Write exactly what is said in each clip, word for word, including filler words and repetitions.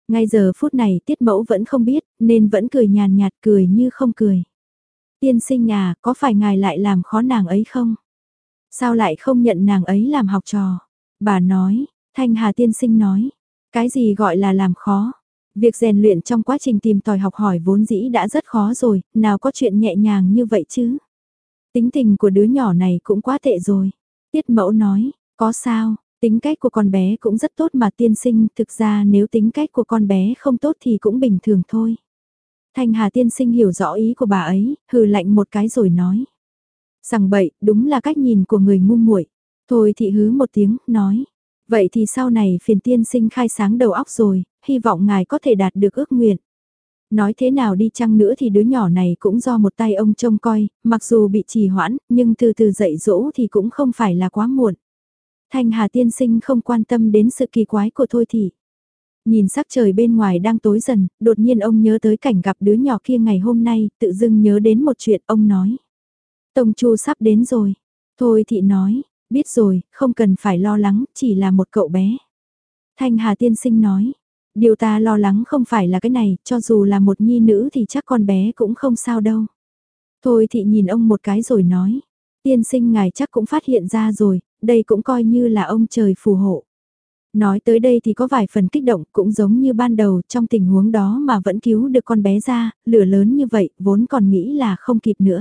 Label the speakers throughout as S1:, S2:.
S1: Ngay giờ phút này Tiết Mẫu vẫn không biết, nên vẫn cười nhàn nhạt cười như không cười. Tiên sinh à, có phải ngài lại làm khó nàng ấy không? Sao lại không nhận nàng ấy làm học trò? Bà nói, Thanh Hà tiên sinh nói, cái gì gọi là làm khó? Việc rèn luyện trong quá trình tìm tòi học hỏi vốn dĩ đã rất khó rồi, nào có chuyện nhẹ nhàng như vậy chứ? Tính tình của đứa nhỏ này cũng quá tệ rồi. Tiết Mẫu nói, có sao, tính cách của con bé cũng rất tốt mà tiên sinh, thực ra nếu tính cách của con bé không tốt thì cũng bình thường thôi. Thanh Hà tiên sinh hiểu rõ ý của bà ấy, hừ lạnh một cái rồi nói. Sằng bậy, đúng là cách nhìn của người ngu muội. Thôi thị hứ một tiếng, nói. Vậy thì sau này phiền tiên sinh khai sáng đầu óc rồi, hy vọng ngài có thể đạt được ước nguyện. Nói thế nào đi chăng nữa thì đứa nhỏ này cũng do một tay ông trông coi, mặc dù bị trì hoãn, nhưng từ từ dạy dỗ thì cũng không phải là quá muộn. Thanh Hà tiên sinh không quan tâm đến sự kỳ quái của Thôi thị. Nhìn sắc trời bên ngoài đang tối dần, đột nhiên ông nhớ tới cảnh gặp đứa nhỏ kia ngày hôm nay, tự dưng nhớ đến một chuyện ông nói. Tông Chu sắp đến rồi. Thôi thị nói, biết rồi, không cần phải lo lắng, chỉ là một cậu bé. Thanh Hà tiên sinh nói, điều ta lo lắng không phải là cái này, cho dù là một nhi nữ thì chắc con bé cũng không sao đâu. Thôi thị nhìn ông một cái rồi nói, tiên sinh ngài chắc cũng phát hiện ra rồi, đây cũng coi như là ông trời phù hộ. Nói tới đây thì có vài phần kích động, cũng giống như ban đầu trong tình huống đó mà vẫn cứu được con bé ra, lửa lớn như vậy, vốn còn nghĩ là không kịp nữa.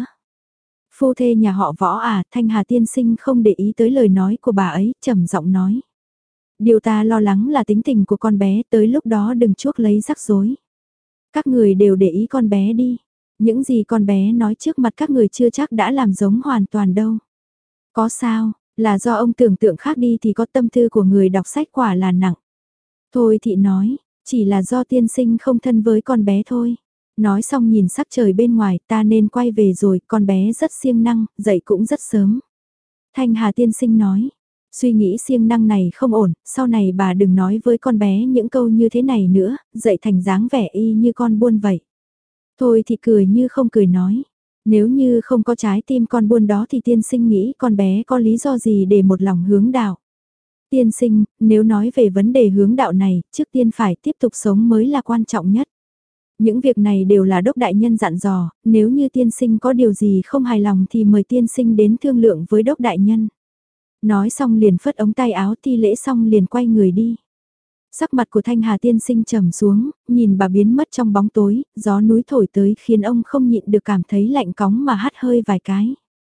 S1: Phu thê nhà họ Võ à, Thanh Hà tiên sinh không để ý tới lời nói của bà ấy, trầm giọng nói. Điều ta lo lắng là tính tình của con bé, tới lúc đó đừng chuốc lấy rắc rối. Các người đều để ý con bé đi. Những gì con bé nói trước mặt các người chưa chắc đã làm giống hoàn toàn đâu. Có sao, là do ông tưởng tượng khác đi thì có tâm tư của người đọc sách quả là nặng. Thôi thị nói, chỉ là do tiên sinh không thân với con bé thôi. Nói xong nhìn sắc trời bên ngoài, ta nên quay về rồi, con bé rất siêng năng, dậy cũng rất sớm. Thanh Hà tiên sinh nói, suy nghĩ siêng năng này không ổn, sau này bà đừng nói với con bé những câu như thế này nữa, dậy thành dáng vẻ y như con buôn vậy. Thôi thì cười như không cười nói, nếu như không có trái tim con buôn đó thì tiên sinh nghĩ con bé có lý do gì để một lòng hướng đạo. Tiên sinh, nếu nói về vấn đề hướng đạo này, trước tiên phải tiếp tục sống mới là quan trọng nhất. Những việc này đều là đốc đại nhân dặn dò, nếu như tiên sinh có điều gì không hài lòng thì mời tiên sinh đến thương lượng với đốc đại nhân. Nói xong liền phất ống tay áo thi lễ xong liền quay người đi. Sắc mặt của Thanh Hà tiên sinh trầm xuống, nhìn bà biến mất trong bóng tối, gió núi thổi tới khiến ông không nhịn được cảm thấy lạnh cóng mà hắt hơi vài cái.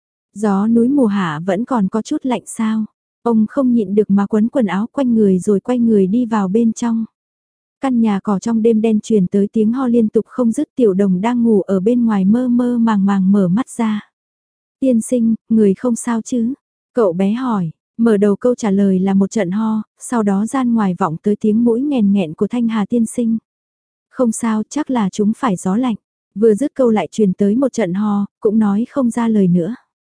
S1: Gió núi mùa hạ vẫn còn có chút lạnh sao, ông không nhịn được mà quấn quần áo quanh người rồi quay người đi vào bên trong. Căn nhà cỏ trong đêm đen truyền tới tiếng ho liên tục không dứt, Tiểu Đồng đang ngủ ở bên ngoài mơ mơ màng màng mở mắt ra. Tiên sinh, người không sao chứ? Cậu bé hỏi, mở đầu câu trả lời là một trận ho, sau đó gian ngoài vọng tới tiếng mũi nghèn nghẹn của Thanh Hà tiên sinh. Không sao, chắc là chúng phải gió lạnh. Vừa dứt câu lại truyền tới một trận ho, cũng nói không ra lời nữa.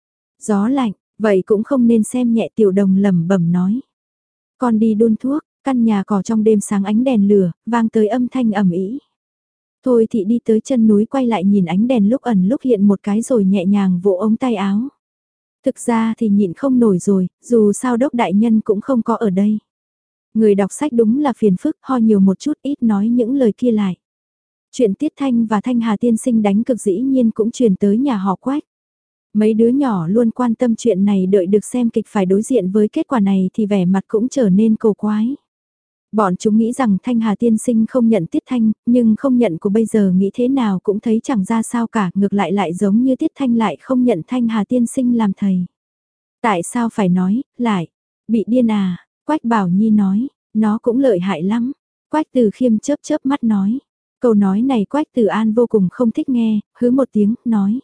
S1: Gió lạnh, vậy cũng không nên xem nhẹ, Tiểu Đồng lẩm bẩm nói. Con đi đun thuốc. Căn nhà cỏ trong đêm sáng ánh đèn lửa, vang tới âm thanh ầm ĩ. Thôi thị đi tới chân núi quay lại nhìn ánh đèn lúc ẩn lúc hiện một cái rồi nhẹ nhàng vỗ ống tay áo. Thực ra thì nhịn không nổi rồi, dù sao đốc đại nhân cũng không có ở đây. Người đọc sách đúng là phiền phức, ho nhiều một chút ít nói những lời kia lại. Chuyện Tiết Thanh và Thanh Hà tiên sinh đánh cực dĩ nhiên cũng truyền tới nhà họ Quách. Mấy đứa nhỏ luôn quan tâm chuyện này, đợi được xem kịch phải đối diện với kết quả này thì vẻ mặt cũng trở nên cổ quái. Bọn chúng nghĩ rằng Thanh Hà tiên sinh không nhận Tiết Thanh, nhưng không nhận của bây giờ nghĩ thế nào cũng thấy chẳng ra sao cả, ngược lại lại giống như Tiết Thanh lại không nhận Thanh Hà tiên sinh làm thầy. Tại sao phải nói, lại, bị điên à, Quách Bảo Nhi nói, nó cũng lợi hại lắm. Quách Từ Khiêm chớp chớp mắt nói, câu nói này Quách Từ An vô cùng không thích nghe, hứ một tiếng, nói.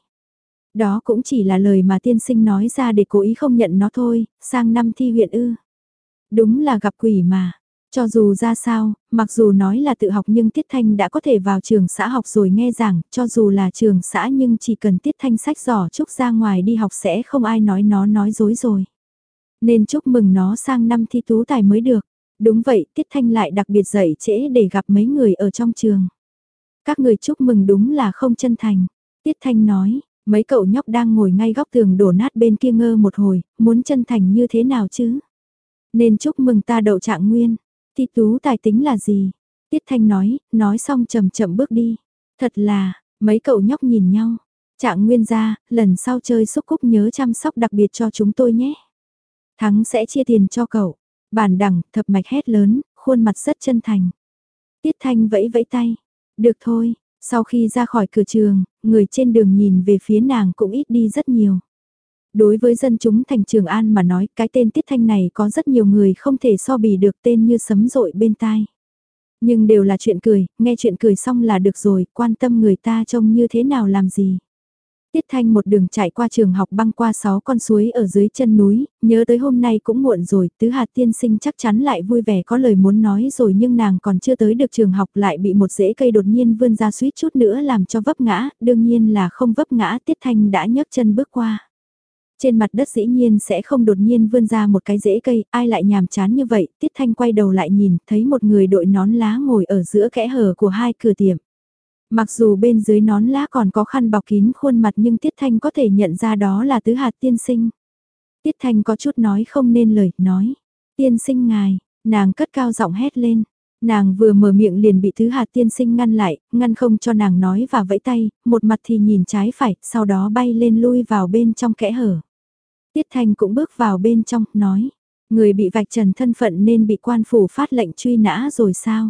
S1: Đó cũng chỉ là lời mà tiên sinh nói ra để cố ý không nhận nó thôi, sang năm thi huyện ư. Đúng là gặp quỷ mà. Cho dù ra sao, mặc dù nói là tự học nhưng Tiết Thanh đã có thể vào trường xã học rồi nghe giảng, cho dù là trường xã nhưng chỉ cần Tiết Thanh sách giỏ chúc ra ngoài đi học sẽ không ai nói nó nói dối rồi. Nên chúc mừng nó sang năm thi tú tài mới được. Đúng vậy, Tiết Thanh lại đặc biệt dậy trễ để gặp mấy người ở trong trường. Các người chúc mừng đúng là không chân thành. Tiết Thanh nói, mấy cậu nhóc đang ngồi ngay góc tường đổ nát bên kia ngơ một hồi, muốn chân thành như thế nào chứ? Nên chúc mừng ta đậu trạng nguyên. Thi tú tài tính là gì? Tiết Thanh nói, nói xong chậm chậm bước đi. Thật là, mấy cậu nhóc nhìn nhau. Trạng Nguyên gia, lần sau chơi xúc cúc nhớ chăm sóc đặc biệt cho chúng tôi nhé. Thắng sẽ chia tiền cho cậu. Bản đẳng, thập mạch hét lớn, khuôn mặt rất chân thành. Tiết Thanh vẫy vẫy tay. Được thôi, sau khi ra khỏi cửa trường, người trên đường nhìn về phía nàng cũng ít đi rất nhiều. Đối với dân chúng thành Trường An mà nói, cái tên Tiết Thanh này có rất nhiều người không thể so bì được, tên như sấm rội bên tai. Nhưng đều là chuyện cười, nghe chuyện cười xong là được rồi, quan tâm người ta trông như thế nào làm gì. Tiết Thanh một đường chạy qua trường học băng qua sáu con suối ở dưới chân núi, nhớ tới hôm nay cũng muộn rồi, Tứ Hạt tiên sinh chắc chắn lại vui vẻ có lời muốn nói rồi, nhưng nàng còn chưa tới được trường học lại bị một rễ cây đột nhiên vươn ra suýt chút nữa làm cho vấp ngã, đương nhiên là không vấp ngã, Tiết Thanh đã nhấc chân bước qua. Trên mặt đất dĩ nhiên sẽ không đột nhiên vươn ra một cái rễ cây, ai lại nhàm chán như vậy, Tiết Thanh quay đầu lại nhìn, thấy một người đội nón lá ngồi ở giữa kẽ hở của hai cửa tiệm. Mặc dù bên dưới nón lá còn có khăn bọc kín khuôn mặt nhưng Tiết Thanh có thể nhận ra đó là Tứ Hạt tiên sinh. Tiết Thanh có chút nói không nên lời, nói, tiên sinh ngài, nàng cất cao giọng hét lên. Nàng vừa mở miệng liền bị Tứ Hạt tiên sinh ngăn lại, ngăn không cho nàng nói và vẫy tay, một mặt thì nhìn trái phải, sau đó bay lên lui vào bên trong kẽ hở. Tiết Thanh cũng bước vào bên trong, nói, người bị vạch trần thân phận nên bị quan phủ phát lệnh truy nã rồi sao?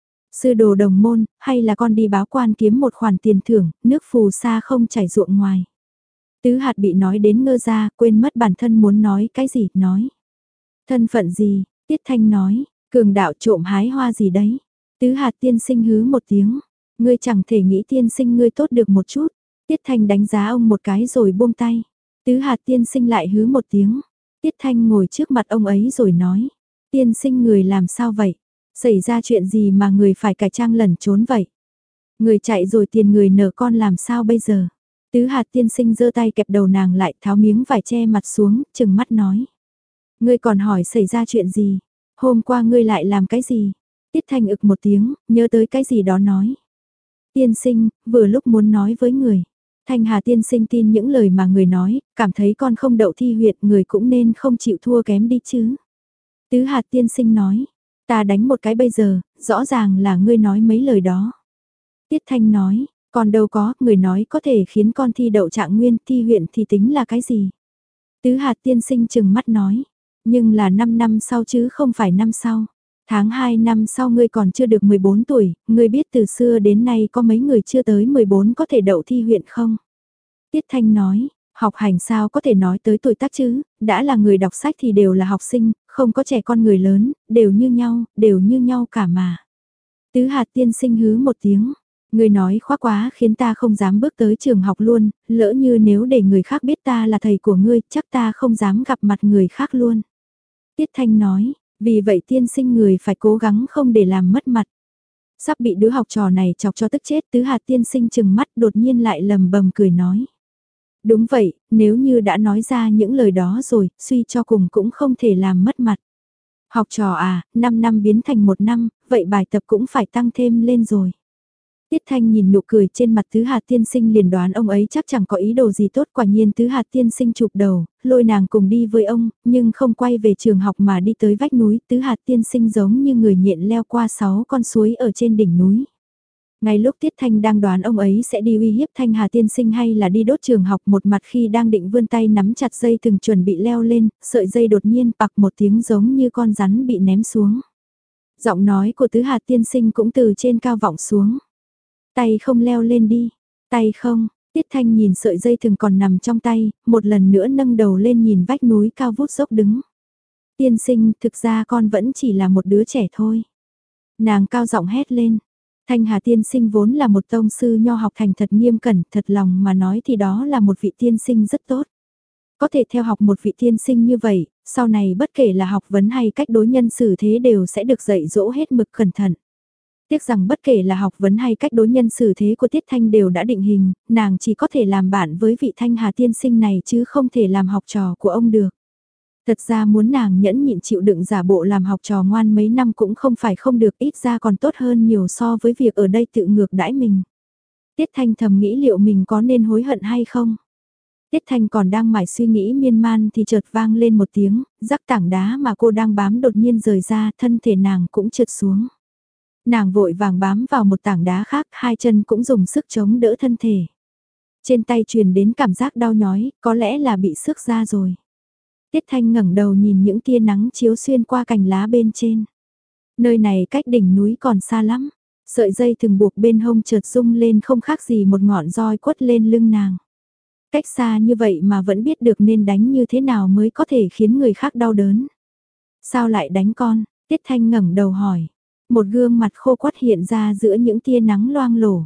S1: Sư đồ đồng môn, hay là con đi báo quan kiếm một khoản tiền thưởng, nước phù sa không chảy ruộng ngoài. Tứ Hạt bị nói đến ngơ ra, quên mất bản thân muốn nói cái gì, nói. Thân phận gì, Tiết Thanh nói, cường đạo trộm hái hoa gì đấy. Tứ Hạt tiên sinh hứ một tiếng, ngươi chẳng thể nghĩ tiên sinh ngươi tốt được một chút. Tiết Thanh đánh giá ông một cái rồi buông tay. Tứ Hạt tiên sinh lại hứ một tiếng. Tiết Thanh ngồi trước mặt ông ấy rồi nói, tiên sinh người làm sao vậy? Xảy ra chuyện gì mà người phải cải trang lẩn trốn vậy? Người chạy rồi tiền người nợ con làm sao bây giờ? Tứ Hạt tiên sinh giơ tay kẹp đầu nàng lại, tháo miếng vải che mặt xuống, chừng mắt nói. Ngươi còn hỏi xảy ra chuyện gì? Hôm qua ngươi lại làm cái gì? Tiết Thanh ực một tiếng, nhớ tới cái gì đó nói. Tiên sinh, vừa lúc muốn nói với người. Thanh Hà tiên sinh tin những lời mà người nói, cảm thấy con không đậu thi huyệt, người cũng nên không chịu thua kém đi chứ. Tứ Hạt tiên sinh nói, ta đánh một cái bây giờ, rõ ràng là ngươi nói mấy lời đó. Tiết Thanh nói, còn đâu có, người nói có thể khiến con thi đậu trạng nguyên, thi huyện thì tính là cái gì. Tứ Hạt tiên sinh chừng mắt nói, nhưng là năm năm sau chứ không phải năm sau. Tháng hai năm sau ngươi còn chưa được mười bốn tuổi, ngươi biết từ xưa đến nay có mấy người chưa tới mười bốn có thể đậu thi huyện không? Tiết Thanh nói, học hành sao có thể nói tới tuổi tác chứ, đã là người đọc sách thì đều là học sinh, không có trẻ con người lớn, đều như nhau, đều như nhau cả mà. Tứ Hạt tiên sinh hứ một tiếng, người nói khoác quá khiến ta không dám bước tới trường học luôn, lỡ như nếu để người khác biết ta là thầy của ngươi, chắc ta không dám gặp mặt người khác luôn. Tiết Thanh nói, vì vậy tiên sinh người phải cố gắng không để làm mất mặt. Sắp bị đứa học trò này chọc cho tức chết, Tứ Hạt tiên sinh chừng mắt đột nhiên lại lầm bầm cười nói. Đúng vậy, nếu như đã nói ra những lời đó rồi, suy cho cùng cũng không thể làm mất mặt. Học trò à, năm năm biến thành một năm, vậy bài tập cũng phải tăng thêm lên rồi. Tiết Thanh nhìn nụ cười trên mặt Tứ Hạt tiên sinh liền đoán ông ấy chắc chẳng có ý đồ gì tốt, quả nhiên Tứ Hạt tiên sinh chụp đầu, lôi nàng cùng đi với ông, nhưng không quay về trường học mà đi tới vách núi, Tứ Hạt tiên sinh giống như người nhện leo qua sáu con suối ở trên đỉnh núi. Ngay lúc Tiết Thanh đang đoán ông ấy sẽ đi uy hiếp Thanh Hà tiên sinh hay là đi đốt trường học, một mặt khi đang định vươn tay nắm chặt dây thừng chuẩn bị leo lên, sợi dây đột nhiên bạc một tiếng giống như con rắn bị ném xuống. Giọng nói của Tứ Hạt tiên sinh cũng từ trên cao vọng xuống. Tay không leo lên đi, tay không, Tiết Thanh nhìn sợi dây thừng còn nằm trong tay, một lần nữa nâng đầu lên nhìn vách núi cao vút dốc đứng. Tiên sinh, thực ra con vẫn chỉ là một đứa trẻ thôi. Nàng cao giọng hét lên. Thanh Hà tiên sinh vốn là một tông sư nho học thành thật nghiêm cẩn, thật lòng mà nói thì đó là một vị tiên sinh rất tốt. Có thể theo học một vị tiên sinh như vậy, sau này bất kể là học vấn hay cách đối nhân xử thế đều sẽ được dạy dỗ hết mực cẩn thận. Tiếc rằng bất kể là học vấn hay cách đối nhân xử thế của Tiết Thanh đều đã định hình, nàng chỉ có thể làm bạn với vị Thanh Hà tiên sinh này chứ không thể làm học trò của ông được. Thật ra muốn nàng nhẫn nhịn chịu đựng giả bộ làm học trò ngoan mấy năm cũng không phải không được, ít ra còn tốt hơn nhiều so với việc ở đây tự ngược đãi mình. Tiết Thanh thầm nghĩ liệu mình có nên hối hận hay không. Tiết Thanh còn đang mải suy nghĩ miên man thì chợt vang lên một tiếng, rắc tảng đá mà cô đang bám đột nhiên rời ra, thân thể nàng cũng trượt xuống. Nàng vội vàng bám vào một tảng đá khác, hai chân cũng dùng sức chống đỡ thân thể. Trên tay truyền đến cảm giác đau nhói, có lẽ là bị xước ra rồi. Tiết Thanh ngẩng đầu nhìn những tia nắng chiếu xuyên qua cành lá bên trên. Nơi này cách đỉnh núi còn xa lắm. Sợi dây thừng buộc bên hông chợt rung lên không khác gì một ngọn roi quất lên lưng nàng. Cách xa như vậy mà vẫn biết được nên đánh như thế nào mới có thể khiến người khác đau đớn. Sao lại đánh con? Tiết Thanh ngẩng đầu hỏi. Một gương mặt khô quắt hiện ra giữa những tia nắng loang lổ.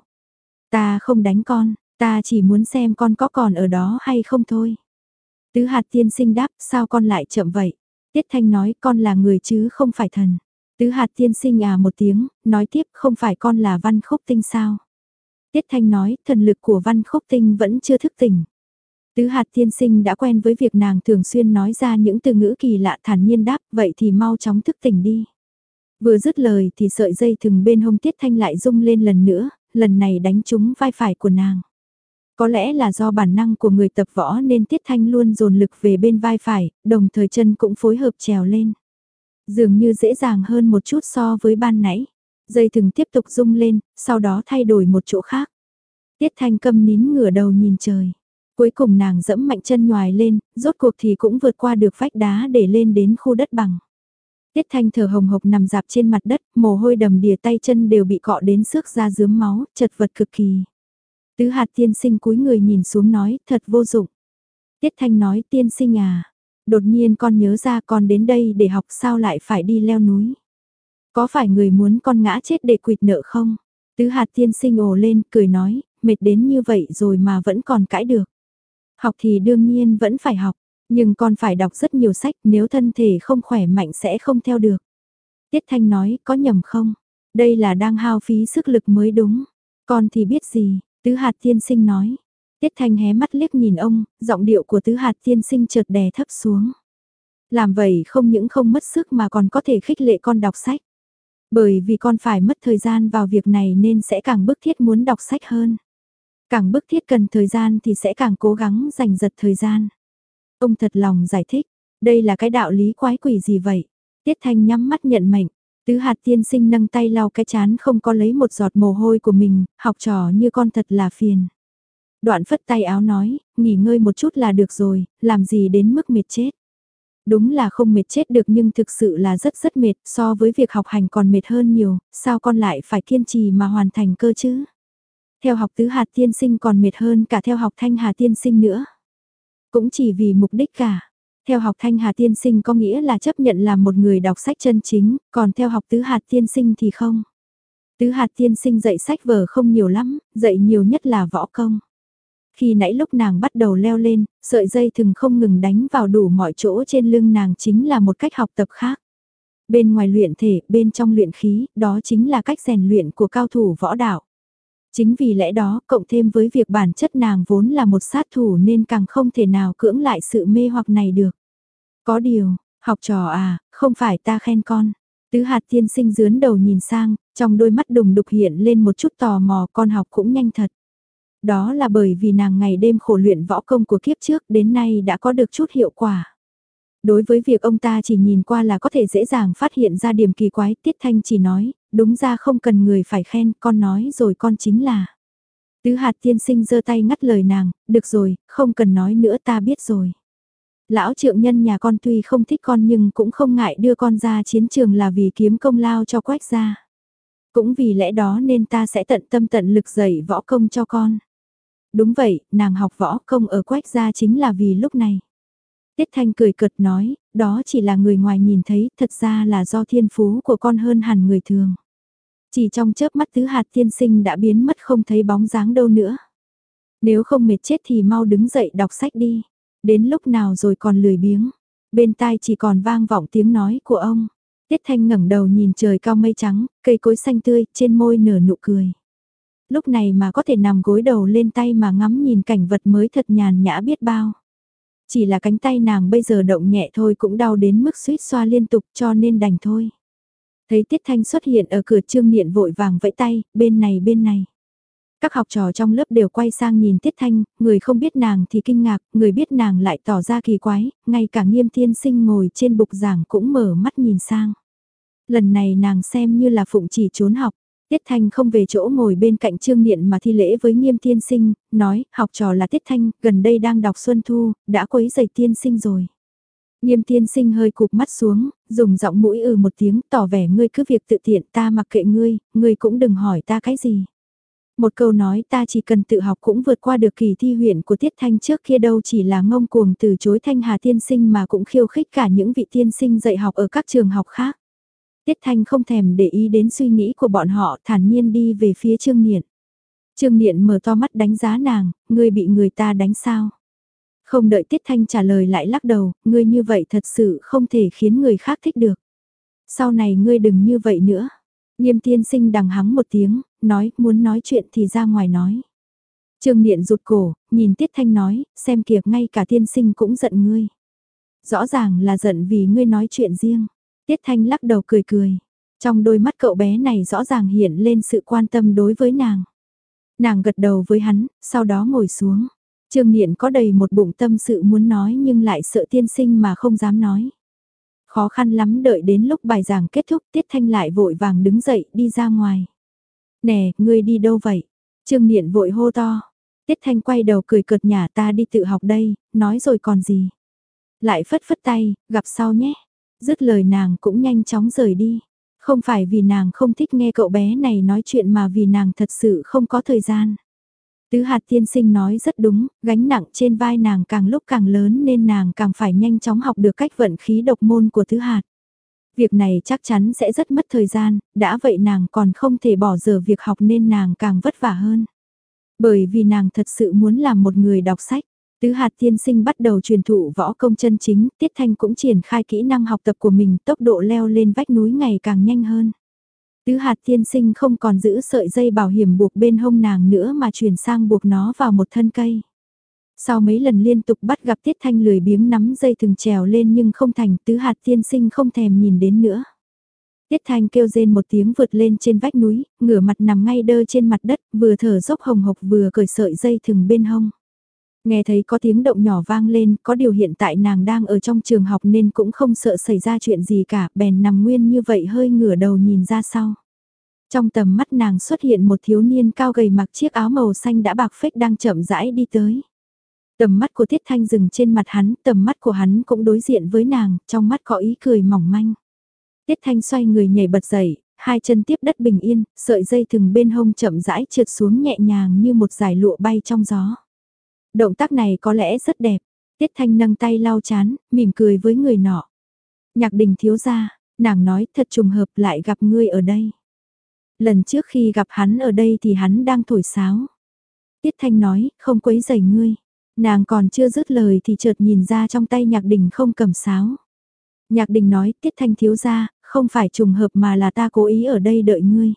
S1: Ta không đánh con, ta chỉ muốn xem con có còn ở đó hay không thôi. Tứ hạt tiên sinh đáp, sao con lại chậm vậy? Tiết Thanh nói, con là người chứ không phải thần. Tứ hạt tiên sinh à một tiếng, nói tiếp, không phải con là Văn Khúc Tinh sao? Tiết Thanh nói, thần lực của Văn Khúc Tinh vẫn chưa thức tỉnh. Tứ hạt tiên sinh đã quen với việc nàng thường xuyên nói ra những từ ngữ kỳ lạ, thản nhiên đáp, vậy thì mau chóng thức tỉnh đi. Vừa dứt lời thì sợi dây thừng bên hông Tiết Thanh lại rung lên lần nữa, lần này đánh trúng vai phải của nàng. Có lẽ là do bản năng của người tập võ nên Tiết Thanh luôn dồn lực về bên vai phải, đồng thời chân cũng phối hợp trèo lên. Dường như dễ dàng hơn một chút so với ban nãy. Dây thừng tiếp tục rung lên, sau đó thay đổi một chỗ khác. Tiết Thanh câm nín ngửa đầu nhìn trời. Cuối cùng nàng dẫm mạnh chân nhoài lên, rốt cuộc thì cũng vượt qua được vách đá để lên đến khu đất bằng. Tiết Thanh thở hồng hộc nằm dạp trên mặt đất, mồ hôi đầm đìa tay chân đều bị cọ đến xước ra rướm máu, chật vật cực kỳ. Tứ hạt tiên sinh cúi người nhìn xuống nói, thật vô dụng. Tiết Thanh nói, tiên sinh à, đột nhiên con nhớ ra con đến đây để học sao lại phải đi leo núi. Có phải người muốn con ngã chết để quỵt nợ không? Tứ hạt tiên sinh ồ lên, cười nói, mệt đến như vậy rồi mà vẫn còn cãi được. Học thì đương nhiên vẫn phải học, nhưng con phải đọc rất nhiều sách, nếu thân thể không khỏe mạnh sẽ không theo được. Tiết Thanh nói, có nhầm không? Đây là đang hao phí sức lực mới đúng. Con thì biết gì, Tứ hạt tiên sinh nói. Tiết Thanh hé mắt liếc nhìn ông, giọng điệu của tứ hạt tiên sinh chợt đè thấp xuống. Làm vậy không những không mất sức mà còn có thể khích lệ con đọc sách. Bởi vì con phải mất thời gian vào việc này nên sẽ càng bức thiết muốn đọc sách hơn. Càng bức thiết cần thời gian thì sẽ càng cố gắng giành giật thời gian. Ông thật lòng giải thích, đây là cái đạo lý quái quỷ gì vậy? Tiết Thanh nhắm mắt nhận mệnh. Tứ hạt tiên sinh nâng tay lau cái chán không có lấy một giọt mồ hôi của mình, học trò như con thật là phiền. Đoạn phất tay áo nói, nghỉ ngơi một chút là được rồi, làm gì đến mức mệt chết. Đúng là không mệt chết được nhưng thực sự là rất rất mệt, so với việc học hành còn mệt hơn nhiều, sao con lại phải kiên trì mà hoàn thành cơ chứ? Theo học tứ hạt tiên sinh còn mệt hơn cả theo học thanh hà tiên sinh nữa. Cũng chỉ vì mục đích cả. Theo học thanh hà tiên sinh có nghĩa là chấp nhận làm một người đọc sách chân chính, còn theo học tứ hạt tiên sinh thì không. Tứ hạt tiên sinh dạy sách vở không nhiều lắm, dạy nhiều nhất là võ công. Khi nãy lúc nàng bắt đầu leo lên, sợi dây thừng không ngừng đánh vào đủ mọi chỗ trên lưng nàng chính là một cách học tập khác. Bên ngoài luyện thể, bên trong luyện khí, đó chính là cách rèn luyện của cao thủ võ đạo. Chính vì lẽ đó, cộng thêm với việc bản chất nàng vốn là một sát thủ nên càng không thể nào cưỡng lại sự mê hoặc này được. Có điều, học trò à, không phải ta khen con. Tứ hạt tiên sinh dướn đầu nhìn sang, trong đôi mắt đùng đục hiện lên một chút tò mò, con học cũng nhanh thật. Đó là bởi vì nàng ngày đêm khổ luyện võ công của kiếp trước đến nay đã có được chút hiệu quả. Đối với việc ông ta chỉ nhìn qua là có thể dễ dàng phát hiện ra điểm kỳ quái, Tiết Thanh chỉ nói, đúng ra không cần người phải khen, con nói rồi con chính là. Tứ hạt tiên sinh giơ tay ngắt lời nàng, được rồi, không cần nói nữa ta biết rồi. Lão trượng nhân nhà con tuy không thích con nhưng cũng không ngại đưa con ra chiến trường là vì kiếm công lao cho Quách gia. Cũng vì lẽ đó nên ta sẽ tận tâm tận lực dạy võ công cho con. Đúng vậy, nàng học võ công ở Quách gia chính là vì lúc này. Tiết Thanh cười cợt nói, đó chỉ là người ngoài nhìn thấy, thật ra là do thiên phú của con hơn hẳn người thường. Chỉ trong chớp mắt tứ hạt tiên sinh đã biến mất không thấy bóng dáng đâu nữa. Nếu không mệt chết thì mau đứng dậy đọc sách đi. Đến lúc nào rồi còn lười biếng. Bên tai chỉ còn vang vọng tiếng nói của ông. Tiết Thanh ngẩng đầu nhìn trời cao mây trắng, cây cối xanh tươi, trên môi nở nụ cười. Lúc này mà có thể nằm gối đầu lên tay mà ngắm nhìn cảnh vật mới thật nhàn nhã biết bao. Chỉ là cánh tay nàng bây giờ động nhẹ thôi cũng đau đến mức suýt xoa liên tục cho nên đành thôi. Thấy Tiết Thanh xuất hiện ở cửa Trương Niệm vội vàng vẫy tay, bên này bên này. Các học trò trong lớp đều quay sang nhìn Tiết Thanh, người không biết nàng thì kinh ngạc, người biết nàng lại tỏ ra kỳ quái, ngay cả Nghiêm tiên sinh ngồi trên bục giảng cũng mở mắt nhìn sang. Lần này nàng xem như là phụng chỉ trốn học. Tiết Thanh không về chỗ ngồi bên cạnh Trương Niệm mà thi lễ với Nghiêm tiên sinh, nói, học trò là Tiết Thanh, gần đây đang đọc Xuân Thu, đã quấy rầy tiên sinh rồi. Nghiêm tiên sinh hơi cụp mắt xuống, dùng giọng mũi ừ một tiếng, tỏ vẻ ngươi cứ việc tự tiện, ta mặc kệ ngươi, ngươi cũng đừng hỏi ta cái gì. Một câu nói ta chỉ cần tự học cũng vượt qua được kỳ thi huyện của Tiết Thanh trước kia đâu, chỉ là ngông cuồng từ chối Thanh Hà tiên sinh mà cũng khiêu khích cả những vị tiên sinh dạy học ở các trường học khác. Tiết Thanh không thèm để ý đến suy nghĩ của bọn họ, thản nhiên đi về phía Trương Niệm. Trương Niệm mở to mắt đánh giá nàng, ngươi bị người ta đánh sao? Không đợi Tiết Thanh trả lời lại lắc đầu, ngươi như vậy thật sự không thể khiến người khác thích được. Sau này ngươi đừng như vậy nữa. Nghiêm tiên sinh đằng hắng một tiếng, nói, muốn nói chuyện thì ra ngoài nói. Trương Niệm rụt cổ, nhìn Tiết Thanh nói, xem kìa, ngay cả tiên sinh cũng giận ngươi. Rõ ràng là giận vì ngươi nói chuyện riêng. Tiết Thanh lắc đầu cười cười. Trong đôi mắt cậu bé này rõ ràng hiện lên sự quan tâm đối với nàng. Nàng gật đầu với hắn, sau đó ngồi xuống. Trương Niệm có đầy một bụng tâm sự muốn nói nhưng lại sợ tiên sinh mà không dám nói. Khó khăn lắm đợi đến lúc bài giảng kết thúc, Tiết Thanh lại vội vàng đứng dậy đi ra ngoài. Nè, ngươi đi đâu vậy? Trương Niệm vội hô to. Tiết Thanh quay đầu cười cợt nhả, ta đi tự học đây, nói rồi còn gì. Lại phất phất tay, gặp sau nhé. Dứt lời nàng cũng nhanh chóng rời đi. Không phải vì nàng không thích nghe cậu bé này nói chuyện mà vì nàng thật sự không có thời gian. Tứ hạt tiên sinh nói rất đúng, gánh nặng trên vai nàng càng lúc càng lớn nên nàng càng phải nhanh chóng học được cách vận khí độc môn của tứ hạt. Việc này chắc chắn sẽ rất mất thời gian, đã vậy nàng còn không thể bỏ dở việc học nên nàng càng vất vả hơn. Bởi vì nàng thật sự muốn làm một người đọc sách. Tứ hạt tiên sinh bắt đầu truyền thụ võ công chân chính, Tiết Thanh cũng triển khai kỹ năng học tập của mình, tốc độ leo lên vách núi ngày càng nhanh hơn. Tứ hạt tiên sinh không còn giữ sợi dây bảo hiểm buộc bên hông nàng nữa mà chuyển sang buộc nó vào một thân cây. Sau mấy lần liên tục bắt gặp Tiết Thanh lười biếng nắm dây thừng trèo lên nhưng không thành, tứ hạt tiên sinh không thèm nhìn đến nữa. Tiết Thanh kêu rên một tiếng vượt lên trên vách núi, ngửa mặt nằm ngay đơ trên mặt đất, vừa thở dốc hồng hộc vừa cởi sợi dây thừng bên hông. Nghe thấy có tiếng động nhỏ vang lên, có điều hiện tại nàng đang ở trong trường học nên cũng không sợ xảy ra chuyện gì cả, bèn nằm nguyên như vậy hơi ngửa đầu nhìn ra sau. Trong tầm mắt nàng xuất hiện một thiếu niên cao gầy mặc chiếc áo màu xanh đã bạc phết đang chậm rãi đi tới. Tầm mắt của Tiết Thanh dừng trên mặt hắn, tầm mắt của hắn cũng đối diện với nàng, trong mắt có ý cười mỏng manh. Tiết Thanh xoay người nhảy bật dậy, hai chân tiếp đất bình yên, sợi dây thừng bên hông chậm rãi trượt xuống nhẹ nhàng như một dải lụa bay trong gió. Động tác này có lẽ rất đẹp. Tiết Thanh nâng tay lau chán, mỉm cười với người nọ. Nhạc Đình thiếu gia, nàng nói thật trùng hợp lại gặp ngươi ở đây. Lần trước khi gặp hắn ở đây thì hắn đang thổi sáo. Tiết Thanh nói, không quấy rầy ngươi. Nàng còn chưa dứt lời thì chợt nhìn ra trong tay Nhạc Đình không cầm sáo. Nhạc Đình nói, Tiết Thanh thiếu gia, không phải trùng hợp mà là ta cố ý ở đây đợi ngươi.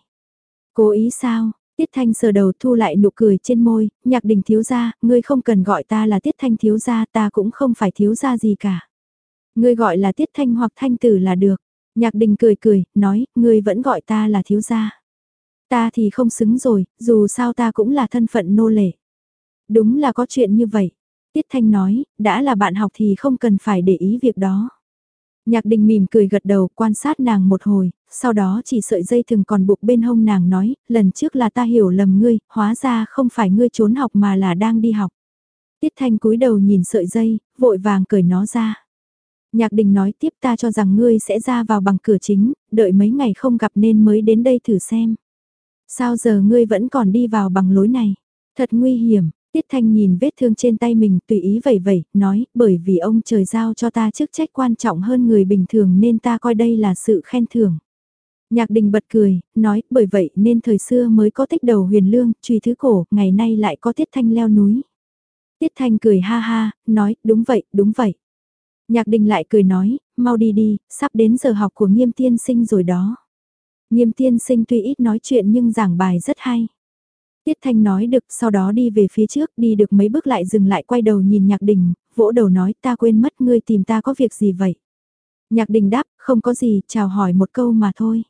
S1: Cố ý sao? Tiết Thanh sờ đầu thu lại nụ cười trên môi, Nhạc Đình thiếu gia, ngươi không cần gọi ta là Tiết Thanh thiếu gia, ta cũng không phải thiếu gia gì cả. Ngươi gọi là Tiết Thanh hoặc Thanh Tử là được. Nhạc Đình cười cười, nói, ngươi vẫn gọi ta là thiếu gia. Ta thì không xứng rồi, dù sao ta cũng là thân phận nô lệ. Đúng là có chuyện như vậy. Tiết Thanh nói, đã là bạn học thì không cần phải để ý việc đó. Nhạc Đình mỉm cười gật đầu quan sát nàng một hồi, sau đó chỉ sợi dây thừng còn buộc bên hông nàng nói, lần trước là ta hiểu lầm ngươi, hóa ra không phải ngươi trốn học mà là đang đi học. Tiết Thanh cúi đầu nhìn sợi dây, vội vàng cởi nó ra. Nhạc Đình nói tiếp ta cho rằng ngươi sẽ ra vào bằng cửa chính, đợi mấy ngày không gặp nên mới đến đây thử xem. Sao giờ ngươi vẫn còn đi vào bằng lối này? Thật nguy hiểm. Tiết Thanh nhìn vết thương trên tay mình tùy ý vẩy vẩy, nói, bởi vì ông trời giao cho ta chức trách quan trọng hơn người bình thường nên ta coi đây là sự khen thưởng. Nhạc Đình bật cười, nói, bởi vậy nên thời xưa mới có tích đầu huyền lương, truy thứ cổ, ngày nay lại có Tiết Thanh leo núi. Tiết Thanh cười ha ha, nói, đúng vậy, đúng vậy. Nhạc Đình lại cười nói, mau đi đi, sắp đến giờ học của Nghiêm tiên sinh rồi đó. Nghiêm tiên sinh tuy ít nói chuyện nhưng giảng bài rất hay. Tiết Thanh nói được, sau đó đi về phía trước, đi được mấy bước lại dừng lại quay đầu nhìn Nhạc Đình, vỗ đầu nói ta quên mất ngươi tìm ta có việc gì vậy? Nhạc Đình đáp, không có gì, chào hỏi một câu mà thôi.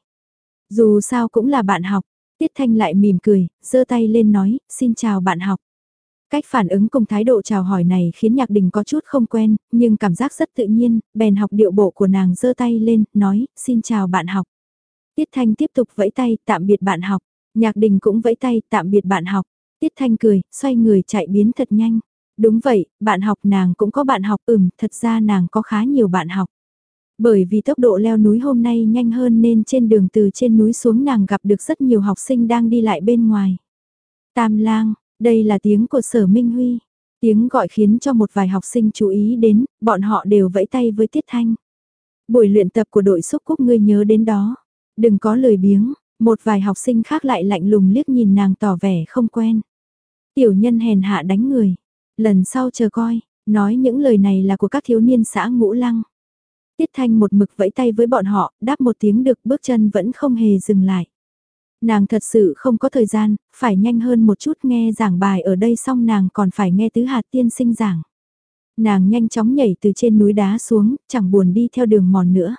S1: Dù sao cũng là bạn học, Tiết Thanh lại mỉm cười, giơ tay lên nói, xin chào bạn học. Cách phản ứng cùng thái độ chào hỏi này khiến Nhạc Đình có chút không quen, nhưng cảm giác rất tự nhiên, bèn học điệu bộ của nàng giơ tay lên, nói, xin chào bạn học. Tiết Thanh tiếp tục vẫy tay, tạm biệt bạn học. Nhạc Đình cũng vẫy tay, tạm biệt bạn học. Tiết Thanh cười, xoay người chạy biến thật nhanh. Đúng vậy, bạn học nàng cũng có bạn học, ừm, thật ra nàng có khá nhiều bạn học. Bởi vì tốc độ leo núi hôm nay nhanh hơn nên trên đường từ trên núi xuống nàng gặp được rất nhiều học sinh đang đi lại bên ngoài. Tam lang, đây là tiếng của Sở Minh Huy. Tiếng gọi khiến cho một vài học sinh chú ý đến, bọn họ đều vẫy tay với Tiết Thanh. Buổi luyện tập của đội xúc cúc ngươi nhớ đến đó. Đừng có lười biếng, một vài học sinh khác lại lạnh lùng liếc nhìn nàng tỏ vẻ không quen. Tiểu nhân hèn hạ đánh người. Lần sau chờ coi, nói những lời này là của các thiếu niên xã Ngũ Lăng. Tiết Thanh một mực vẫy tay với bọn họ, đáp một tiếng được, bước chân vẫn không hề dừng lại. Nàng thật sự không có thời gian, phải nhanh hơn một chút, nghe giảng bài ở đây xong nàng còn phải nghe Tứ Hạt tiên sinh giảng. Nàng nhanh chóng nhảy từ trên núi đá xuống, chẳng buồn đi theo đường mòn nữa.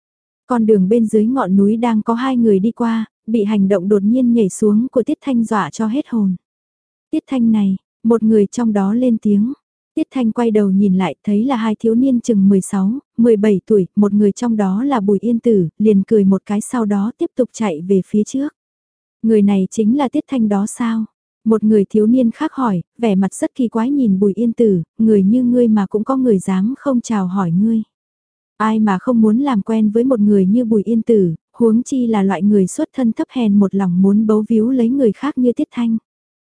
S1: Con đường bên dưới ngọn núi đang có hai người đi qua, bị hành động đột nhiên nhảy xuống của Tiết Thanh dọa cho hết hồn. Tiết Thanh này, một người trong đó lên tiếng. Tiết Thanh quay đầu nhìn lại, thấy là hai thiếu niên chừng mười sáu, mười bảy tuổi, một người trong đó là Bùi Yên Tử, liền cười một cái sau đó tiếp tục chạy về phía trước. Người này chính là Tiết Thanh đó sao? Một người thiếu niên khác hỏi, vẻ mặt rất kỳ quái nhìn Bùi Yên Tử, người như ngươi mà cũng có người dám không chào hỏi ngươi. Ai mà không muốn làm quen với một người như Bùi Yên Tử, huống chi là loại người xuất thân thấp hèn một lòng muốn bấu víu lấy người khác như Tiết Thanh.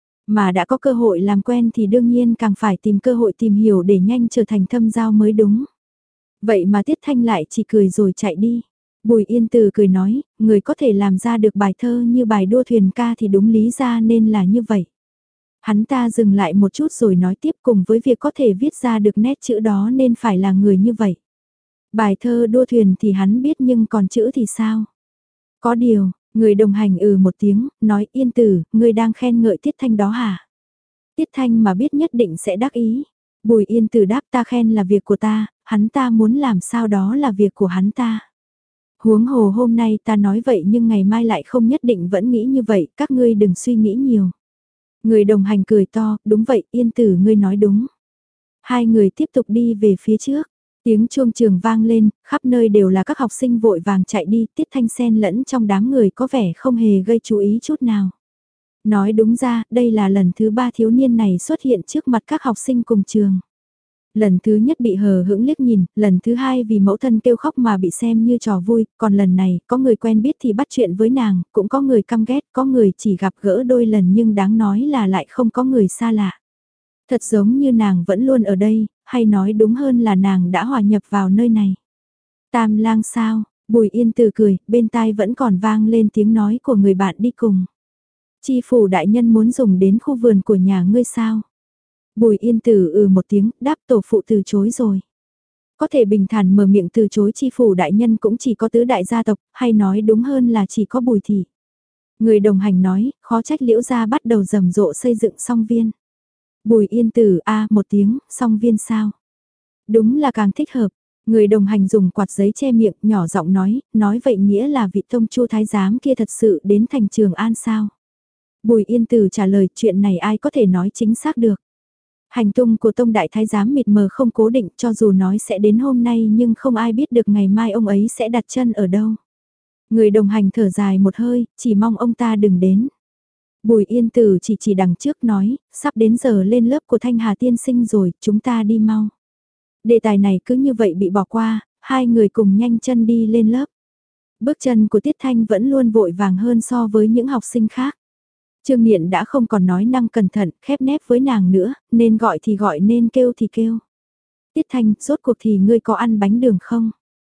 S1: Mà đã có cơ hội làm quen thì đương nhiên càng phải tìm cơ hội tìm hiểu để nhanh trở thành thâm giao mới đúng. Vậy mà Tiết Thanh lại chỉ cười rồi chạy đi. Bùi Yên Từ cười nói, người có thể làm ra được bài thơ như bài đua thuyền ca thì đúng lý ra nên là như vậy. Hắn ta dừng lại một chút rồi nói tiếp, cùng với việc có thể viết ra được nét chữ đó nên phải là người như vậy. Bài thơ đua thuyền thì hắn biết nhưng còn chữ thì sao? Có điều, người đồng hành ừ một tiếng, nói Yên Tử, người đang khen ngợi Tiết Thanh đó hả? Tiết Thanh mà biết nhất định sẽ đắc ý. Bùi Yên Tử đáp, ta khen là việc của ta, hắn ta muốn làm sao đó là việc của hắn ta. Huống hồ hôm nay ta nói vậy nhưng ngày mai lại không nhất định vẫn nghĩ như vậy, các ngươi đừng suy nghĩ nhiều. Người đồng hành cười to, đúng vậy, Yên Tử ngươi nói đúng. Hai người tiếp tục đi về phía trước. Tiếng chuông trường vang lên, khắp nơi đều là các học sinh vội vàng chạy đi, Tiết Thanh xen lẫn trong đám người có vẻ không hề gây chú ý chút nào. Nói đúng ra, đây là lần thứ ba thiếu niên này xuất hiện trước mặt các học sinh cùng trường. Lần thứ nhất bị hờ hững liếc nhìn, lần thứ hai vì mẫu thân kêu khóc mà bị xem như trò vui, còn lần này, có người quen biết thì bắt chuyện với nàng, cũng có người căm ghét, có người chỉ gặp gỡ đôi lần nhưng đáng nói là lại không có người xa lạ. Thật giống như nàng vẫn luôn ở đây, hay nói đúng hơn là nàng đã hòa nhập vào nơi này. Tam lang sao, Bùi Yên Từ cười, bên tai vẫn còn vang lên tiếng nói của người bạn đi cùng. Chi phủ đại nhân muốn dùng đến khu vườn của nhà ngươi sao? Bùi Yên Tử ừ một tiếng, đáp tổ phụ từ chối rồi. Có thể bình thản mở miệng từ chối chi phủ đại nhân cũng chỉ có tứ đại gia tộc, hay nói đúng hơn là chỉ có Bùi thị. Người đồng hành nói, khó trách Liễu gia bắt đầu rầm rộ xây dựng song viên. Bùi Yên Tử a một tiếng, song viên sao? Đúng là càng thích hợp. Người đồng hành dùng quạt giấy che miệng, nhỏ giọng nói, nói vậy nghĩa là vị tông chu thái giám kia thật sự đến thành Trường An sao? Bùi Yên Tử trả lời, chuyện này ai có thể nói chính xác được. Hành tung của Tông Đại Thái Giám mịt mờ không cố định, cho dù nói sẽ đến hôm nay nhưng không ai biết được ngày mai ông ấy sẽ đặt chân ở đâu. Người đồng hành thở dài một hơi, chỉ mong ông ta đừng đến. Bùi Yên Tử chỉ chỉ đằng trước nói, sắp đến giờ lên lớp của Thanh Hà tiên sinh rồi, chúng ta đi mau. Đề tài này cứ như vậy bị bỏ qua, hai người cùng nhanh chân đi lên lớp. Bước chân của Tiết Thanh vẫn luôn vội vàng hơn so với những học sinh khác. Trương Niệm đã không còn nói năng cẩn thận, khép nép với nàng nữa, nên gọi thì gọi nên kêu thì kêu. Tiết Thanh, rốt cuộc thì ngươi có ăn bánh đường không?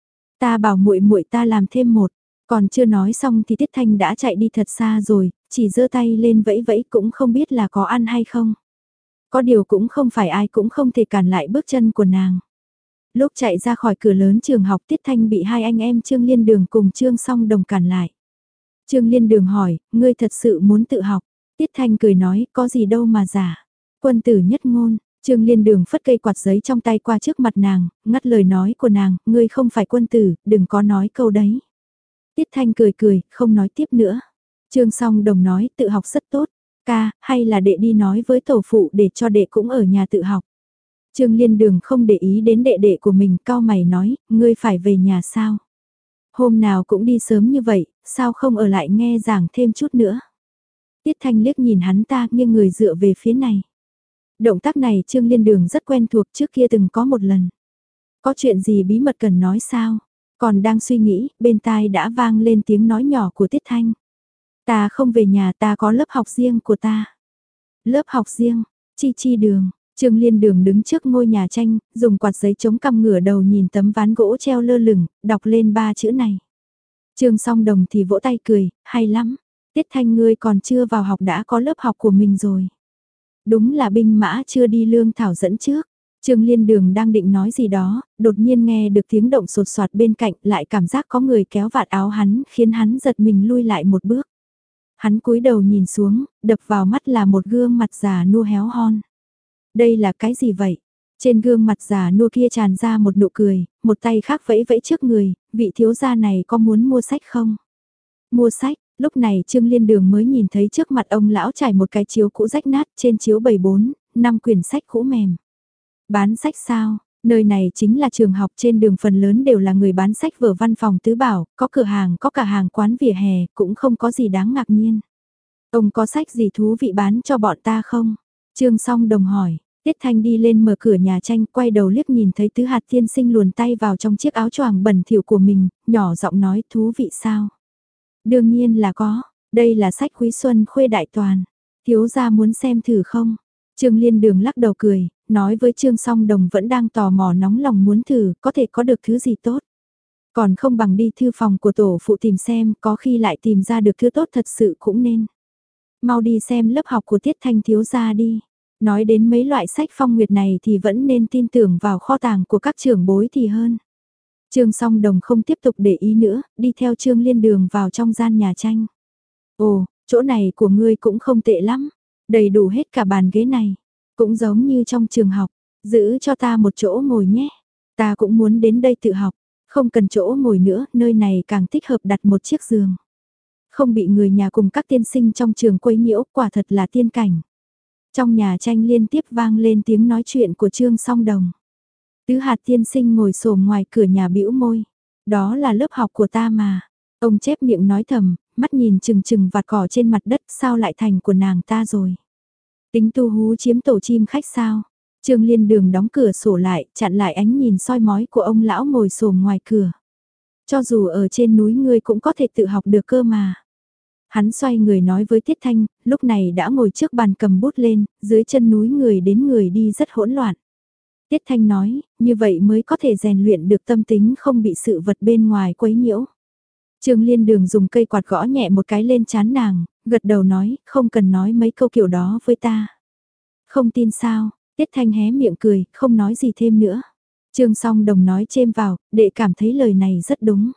S1: Ta bảo muội muội ta làm thêm một, còn chưa nói xong thì Tiết Thanh đã chạy đi thật xa rồi, chỉ giơ tay lên vẫy vẫy cũng không biết là có ăn hay không. Có điều cũng không phải ai cũng không thể cản lại bước chân của nàng. Lúc chạy ra khỏi cửa lớn trường học Tiết Thanh bị hai anh em Trương Liên Đường cùng Trương Song Đồng cản lại. Trương Liên Đường hỏi, ngươi thật sự muốn tự học? Tiết Thanh cười nói, có gì đâu mà giả. Quân tử nhất ngôn, Trương Liên Đường phất cây quạt giấy trong tay qua trước mặt nàng, ngắt lời nói của nàng, ngươi không phải quân tử, đừng có nói câu đấy. Tiết Thanh cười cười, không nói tiếp nữa. Trương Song Đồng nói, tự học rất tốt. Ca, hay là đệ đi nói với tổ phụ để cho đệ cũng ở nhà tự học. Trương Liên Đường không để ý đến đệ đệ của mình, cau mày nói, ngươi phải về nhà sao? Hôm nào cũng đi sớm như vậy, sao không ở lại nghe giảng thêm chút nữa. Tiết Thanh liếc nhìn hắn ta nghiêng người dựa về phía này. Động tác này Trương Liên Đường rất quen thuộc, trước kia từng có một lần. Có chuyện gì bí mật cần nói sao? Còn đang suy nghĩ, bên tai đã vang lên tiếng nói nhỏ của Tiết Thanh. Ta không về nhà, ta có lớp học riêng của ta. Lớp học riêng, Chi Chi Đường. Trương Liên Đường đứng trước ngôi nhà tranh, dùng quạt giấy chống cằm ngửa đầu nhìn tấm ván gỗ treo lơ lửng, đọc lên ba chữ này. Trương Song Đồng thì vỗ tay cười, hay lắm. Tiết Thanh ngươi còn chưa vào học đã có lớp học của mình rồi. Đúng là binh mã chưa đi lương thảo dẫn trước. Trương Liên Đường đang định nói gì đó, đột nhiên nghe được tiếng động sột soạt bên cạnh, lại cảm giác có người kéo vạt áo hắn, khiến hắn giật mình lui lại một bước. Hắn cúi đầu nhìn xuống, đập vào mắt là một gương mặt già nua héo hon. Đây là cái gì vậy? Trên gương mặt già nua kia tràn ra một nụ cười, một tay khác vẫy vẫy trước người, vị thiếu gia này có muốn mua sách không? Mua sách, lúc này Trương Liên Đường mới nhìn thấy trước mặt ông lão trải một cái chiếu cũ rách nát, trên chiếu bày bốn, năm quyển sách cũ mềm. Bán sách sao? Nơi này chính là trường học, trên đường phần lớn đều là người bán sách vở văn phòng tứ bảo, có cửa hàng, có cả hàng quán vỉa hè, cũng không có gì đáng ngạc nhiên. Ông có sách gì thú vị bán cho bọn ta không? Trương Song Đồng hỏi. Tiết Thanh đi lên mở cửa nhà tranh, quay đầu liếc nhìn thấy Tứ Hạt tiên sinh luồn tay vào trong chiếc áo choàng bẩn thỉu của mình, nhỏ giọng nói thú vị sao? Đương nhiên là có, đây là sách Quý Xuân Khuê Đại Toàn. Thiếu gia muốn xem thử không? Trương Liên Đường lắc đầu cười, nói với Trương Song Đồng vẫn đang tò mò nóng lòng muốn thử, có thể có được thứ gì tốt. Còn không bằng đi thư phòng của tổ phụ tìm xem, có khi lại tìm ra được thứ tốt thật sự cũng nên. Mau đi xem lớp học của Tiết Thanh thiếu gia đi. Nói đến mấy loại sách phong nguyệt này thì vẫn nên tin tưởng vào kho tàng của các trưởng bối thì hơn. Trương Song Đồng không tiếp tục để ý nữa, đi theo Trương Liên Đường vào trong gian nhà tranh. Ồ, chỗ này của ngươi cũng không tệ lắm, đầy đủ hết cả bàn ghế này. Cũng giống như trong trường học, giữ cho ta một chỗ ngồi nhé. Ta cũng muốn đến đây tự học, không cần chỗ ngồi nữa, nơi này càng thích hợp đặt một chiếc giường. Không bị người nhà cùng các tiên sinh trong trường quấy nhiễu, quả thật là tiên cảnh. Trong nhà tranh liên tiếp vang lên tiếng nói chuyện của Trương Song Đồng. Tứ Hạt tiên sinh ngồi xổm ngoài cửa nhà bĩu môi. Đó là lớp học của ta mà. Ông chép miệng nói thầm, mắt nhìn chừng chừng vạt cỏ trên mặt đất, sao lại thành của nàng ta rồi. Tính tu hú chiếm tổ chim khách sao. Trương Liên Đường đóng cửa sổ lại, chặn lại ánh nhìn soi mói của ông lão ngồi xổm ngoài cửa. Cho dù ở trên núi ngươi cũng có thể tự học được cơ mà. Hắn xoay người nói với Tiết Thanh, lúc này đã ngồi trước bàn cầm bút lên, dưới chân núi người đến người đi rất hỗn loạn. Tiết Thanh nói, như vậy mới có thể rèn luyện được tâm tính không bị sự vật bên ngoài quấy nhiễu. Trương Liên Đường dùng cây quạt gõ nhẹ một cái lên trán nàng, gật đầu nói, không cần nói mấy câu kiểu đó với ta. Không tin sao, Tiết Thanh hé miệng cười, không nói gì thêm nữa. Trương Song Đồng nói chêm vào, đệ cảm thấy lời này rất đúng.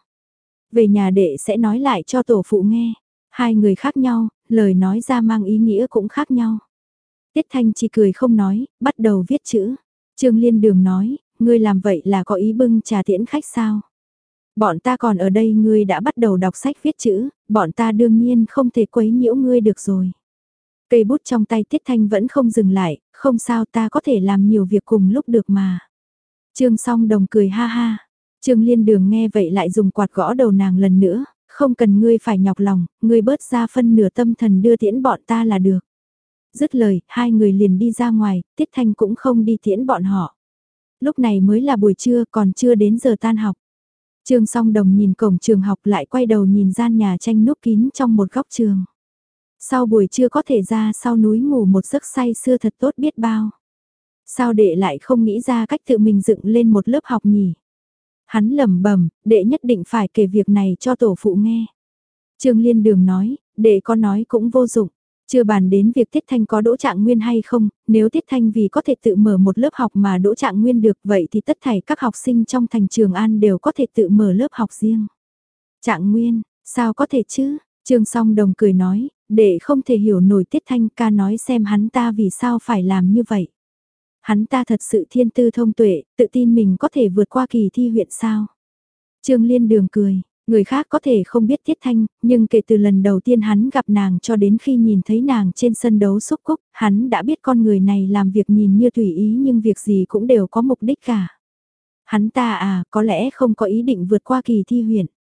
S1: Về nhà đệ sẽ nói lại cho tổ phụ nghe. Hai người khác nhau, lời nói ra mang ý nghĩa cũng khác nhau. Tiết Thanh chỉ cười không nói, bắt đầu viết chữ. Trương Liên Đường nói, ngươi làm vậy là có ý bưng trà tiễn khách sao? Bọn ta còn ở đây ngươi đã bắt đầu đọc sách viết chữ, bọn ta đương nhiên không thể quấy nhiễu ngươi được rồi. Cây bút trong tay Tiết Thanh vẫn không dừng lại, không sao ta có thể làm nhiều việc cùng lúc được mà. Trương Song Đồng cười ha ha. Trương Liên Đường nghe vậy lại dùng quạt gõ đầu nàng lần nữa. Không cần ngươi phải nhọc lòng, ngươi bớt ra phân nửa tâm thần đưa tiễn bọn ta là được. Dứt lời, hai người liền đi ra ngoài, Tiết Thanh cũng không đi tiễn bọn họ. Lúc này mới là buổi trưa, còn chưa đến giờ tan học. Trương Song Đồng nhìn cổng trường học lại quay đầu nhìn gian nhà tranh núp kín trong một góc trường. Sau buổi trưa có thể ra sau núi ngủ một giấc say sưa thật tốt biết bao. Sao đệ lại không nghĩ ra cách tự mình dựng lên một lớp học nhỉ? Hắn lẩm bẩm, đệ nhất định phải kể việc này cho tổ phụ nghe. Trương Liên Đường nói, đệ có nói cũng vô dụng. Chưa bàn đến việc Tiết Thanh có đỗ trạng nguyên hay không, nếu Tiết Thanh vì có thể tự mở một lớp học mà đỗ trạng nguyên được vậy thì tất thảy các học sinh trong thành Trường An đều có thể tự mở lớp học riêng. Trạng nguyên, sao có thể chứ? Trương Song Đồng cười nói, đệ không thể hiểu nổi Tiết Thanh ca nói xem hắn ta vì sao phải làm như vậy. Hắn ta thật sự thiên tư thông tuệ, tự tin mình có thể vượt qua kỳ thi huyện sao. Trương Liên Đường cười, người khác có thể không biết Tiết Thanh, nhưng kể từ lần đầu tiên hắn gặp nàng cho đến khi nhìn thấy nàng trên sân đấu xúc cúc, hắn đã biết con người này làm việc nhìn như tùy ý nhưng việc gì cũng đều có mục đích cả. Hắn ta à, có lẽ không có ý định vượt qua kỳ thi huyện.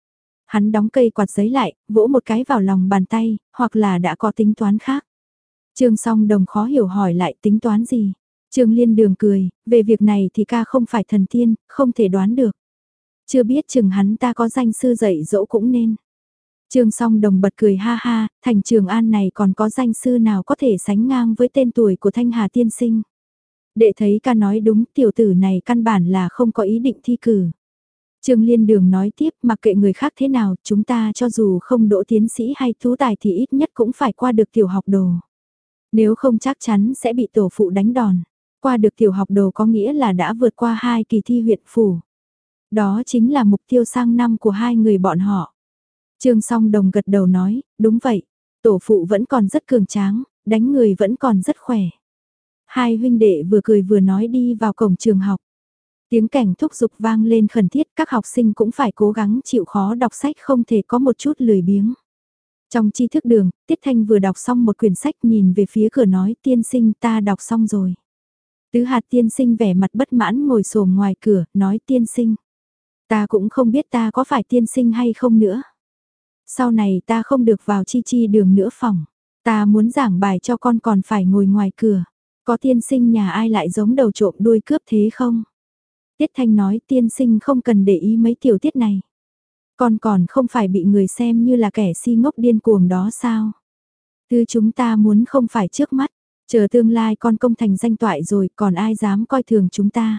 S1: Hắn đóng cây quạt giấy lại, vỗ một cái vào lòng bàn tay, hoặc là đã có tính toán khác. Trương Song Đồng khó hiểu hỏi lại tính toán gì. Trương Liên Đường cười, về việc này thì ca không phải thần tiên, không thể đoán được. Chưa biết chừng hắn ta có danh sư dạy dỗ cũng nên. Trương Song Đồng bật cười ha ha, thành Trường An này còn có danh sư nào có thể sánh ngang với tên tuổi của Thanh Hà tiên sinh. Đệ thấy ca nói đúng, tiểu tử này căn bản là không có ý định thi cử. Trương Liên Đường nói tiếp, mặc kệ người khác thế nào, chúng ta cho dù không đỗ tiến sĩ hay tú tài thì ít nhất cũng phải qua được tiểu học đồ. Nếu không chắc chắn sẽ bị tổ phụ đánh đòn. Qua được tiểu học đồ có nghĩa là đã vượt qua hai kỳ thi huyện phủ. Đó chính là mục tiêu sang năm của hai người bọn họ. Trương Song Đồng gật đầu nói, đúng vậy, tổ phụ vẫn còn rất cường tráng, đánh người vẫn còn rất khỏe. Hai huynh đệ vừa cười vừa nói đi vào cổng trường học. Tiếng cảnh thúc giục vang lên khẩn thiết, các học sinh cũng phải cố gắng chịu khó đọc sách, không thể có một chút lười biếng. Trong tri thức đường, Tiết Thanh vừa đọc xong một quyển sách, nhìn về phía cửa nói, tiên sinh ta đọc xong rồi. Tứ Hạt tiên sinh vẻ mặt bất mãn ngồi xổm ngoài cửa, nói tiên sinh. Ta cũng không biết ta có phải tiên sinh hay không nữa. Sau này ta không được vào chi chi đường nữa phòng. Ta muốn giảng bài cho con còn phải ngồi ngoài cửa. Có tiên sinh nhà ai lại giống đầu trộm đuôi cướp thế không? Tiết Thanh nói tiên sinh không cần để ý mấy tiểu tiết này. Con còn không phải bị người xem như là kẻ si ngốc điên cuồng đó sao? Thứ chúng ta muốn không phải trước mắt, chờ tương lai con công thành danh toại rồi còn ai dám coi thường chúng ta.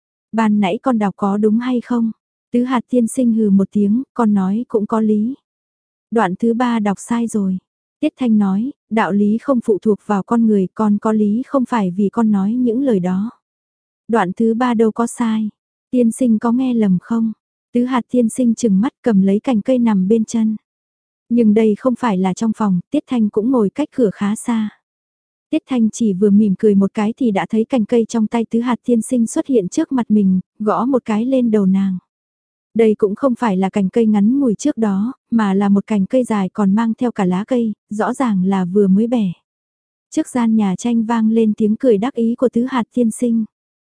S1: Ban nãy con đọc có đúng hay không? Tứ Hạt tiên sinh hừ một tiếng, con nói cũng có lý. Đoạn thứ ba đọc sai rồi. Tiết Thanh nói, đạo lý không phụ thuộc vào con người, con có lý không phải vì con nói những lời đó. Đoạn thứ ba đâu có sai. Tiên sinh có nghe lầm không? Tứ Hạt tiên sinh chừng mắt cầm lấy cành cây nằm bên chân. Nhưng đây không phải là trong phòng, Tiết Thanh cũng ngồi cách cửa khá xa. Tiết Thanh chỉ vừa mỉm cười một cái thì đã thấy cành cây trong tay Tứ Hạt tiên sinh xuất hiện trước mặt mình, gõ một cái lên đầu nàng. Đây cũng không phải là cành cây ngắn ngủi trước đó, mà là một cành cây dài còn mang theo cả lá cây, rõ ràng là vừa mới bẻ. Trước gian nhà tranh vang lên tiếng cười đắc ý của Tứ Hạt tiên sinh.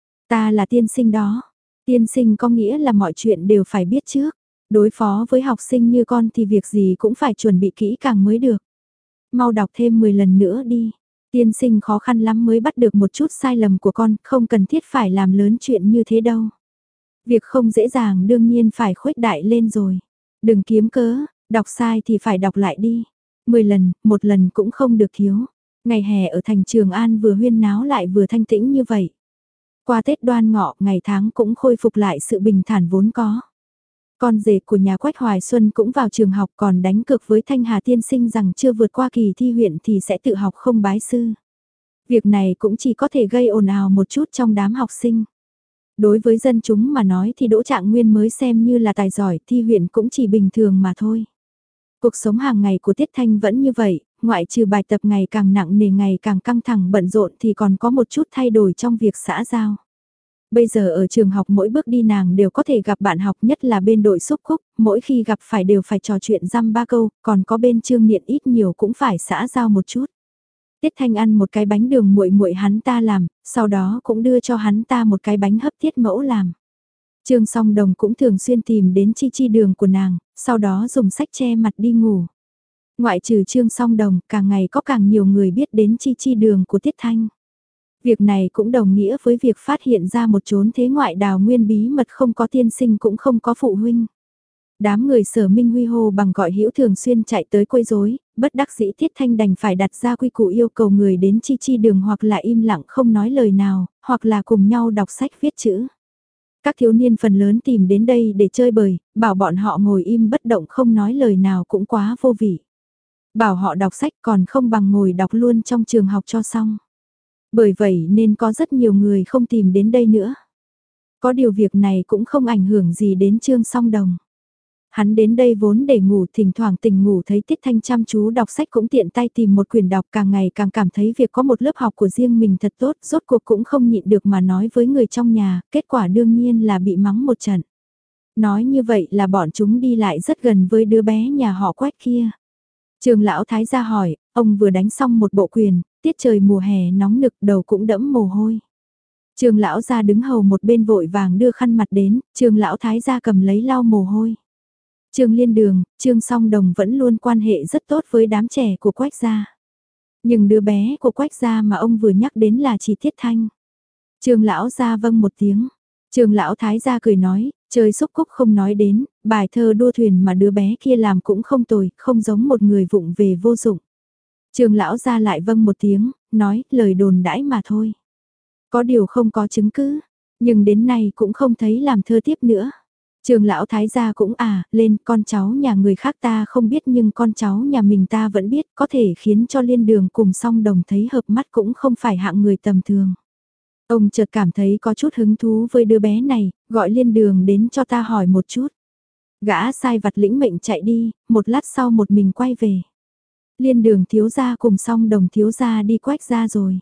S1: Ta là tiên sinh đó. Tiên sinh có nghĩa là mọi chuyện đều phải biết trước. Đối phó với học sinh như con thì việc gì cũng phải chuẩn bị kỹ càng mới được. Mau đọc thêm mười lần nữa đi. Tiên sinh khó khăn lắm mới bắt được một chút sai lầm của con, không cần thiết phải làm lớn chuyện như thế đâu. Việc không dễ dàng đương nhiên phải khuếch đại lên rồi. Đừng kiếm cớ, đọc sai thì phải đọc lại đi. Mười lần, một lần cũng không được thiếu. Ngày hè ở thành Trường An vừa huyên náo lại vừa thanh tĩnh như vậy. Qua Tết Đoan Ngọ, ngày tháng cũng khôi phục lại sự bình thản vốn có. Con rể của nhà Quách Hoài Xuân cũng vào trường học còn đánh cược với Thanh Hà tiên sinh rằng chưa vượt qua kỳ thi huyện thì sẽ tự học không bái sư. Việc này cũng chỉ có thể gây ồn ào một chút trong đám học sinh. Đối với dân chúng mà nói thì Đỗ Trạng Nguyên mới xem như là tài giỏi, thi huyện cũng chỉ bình thường mà thôi. Cuộc sống hàng ngày của Tiết Thanh vẫn như vậy, ngoại trừ bài tập ngày càng nặng nề ngày càng căng thẳng bận rộn thì còn có một chút thay đổi trong việc xã giao. Bây giờ ở trường học mỗi bước đi nàng đều có thể gặp bạn học, nhất là bên đội xúc khúc, mỗi khi gặp phải đều phải trò chuyện dăm ba câu, còn có bên Trương Niệm ít nhiều cũng phải xã giao một chút. Tiết Thanh ăn một cái bánh đường muội muội hắn ta làm, sau đó cũng đưa cho hắn ta một cái bánh hấp Tiết mẫu làm. Trương Song Đồng cũng thường xuyên tìm đến chi chi đường của nàng, sau đó dùng sách che mặt đi ngủ. Ngoại trừ Trương Song Đồng, càng ngày có càng nhiều người biết đến chi chi đường của Tiết Thanh. Việc này cũng đồng nghĩa với việc phát hiện ra một chốn thế ngoại đào nguyên bí mật không có tiên sinh cũng không có phụ huynh. Đám người Sở Minh Huy hô bằng gọi hữu thường xuyên chạy tới quấy rối, bất đắc dĩ Tiết Thanh đành phải đặt ra quy củ yêu cầu người đến chi chi đường hoặc là im lặng không nói lời nào, hoặc là cùng nhau đọc sách viết chữ. Các thiếu niên phần lớn tìm đến đây để chơi bời, bảo bọn họ ngồi im bất động không nói lời nào cũng quá vô vị. Bảo họ đọc sách còn không bằng ngồi đọc luôn trong trường học cho xong. Bởi vậy nên có rất nhiều người không tìm đến đây nữa. Có điều việc này cũng không ảnh hưởng gì đến Trương Song Đồng. Hắn đến đây vốn để ngủ, thỉnh thoảng tỉnh ngủ thấy Tiết Thanh chăm chú đọc sách cũng tiện tay tìm một quyển đọc, càng ngày càng cảm thấy việc có một lớp học của riêng mình thật tốt, rốt cuộc cũng không nhịn được mà nói với người trong nhà, kết quả đương nhiên là bị mắng một trận. Nói như vậy là bọn chúng đi lại rất gần với đứa bé nhà họ Quách kia. Trường lão thái gia hỏi, ông vừa đánh xong một bộ quyền, tiết trời mùa hè nóng nực đầu cũng đẫm mồ hôi. Trường lão gia đứng hầu một bên vội vàng đưa khăn mặt đến, trường lão thái gia cầm lấy lau mồ hôi. Trương Liên Đường, Trương Song Đồng vẫn luôn quan hệ rất tốt với đám trẻ của Quách gia. Nhưng đứa bé của Quách gia mà ông vừa nhắc đến là chỉ Tiết Thanh. Trương lão gia vâng một tiếng. Trương lão thái gia cười nói, chơi xúc cúc không nói đến, bài thơ đua thuyền mà đứa bé kia làm cũng không tồi, không giống một người vụng về vô dụng. Trương lão gia lại vâng một tiếng, nói, lời đồn đãi mà thôi. Có điều không có chứng cứ, nhưng đến nay cũng không thấy làm thơ tiếp nữa. Trương lão thái gia cũng à, lên, con cháu nhà người khác ta không biết nhưng con cháu nhà mình ta vẫn biết, có thể khiến cho Liên Đường cùng Song Đồng thấy hợp mắt cũng không phải hạng người tầm thường. Ông chợt cảm thấy có chút hứng thú với đứa bé này, gọi Liên Đường đến cho ta hỏi một chút. Gã sai vặt lĩnh mệnh chạy đi, một lát sau một mình quay về. Liên Đường thiếu gia cùng Song Đồng thiếu gia đi Quách gia rồi.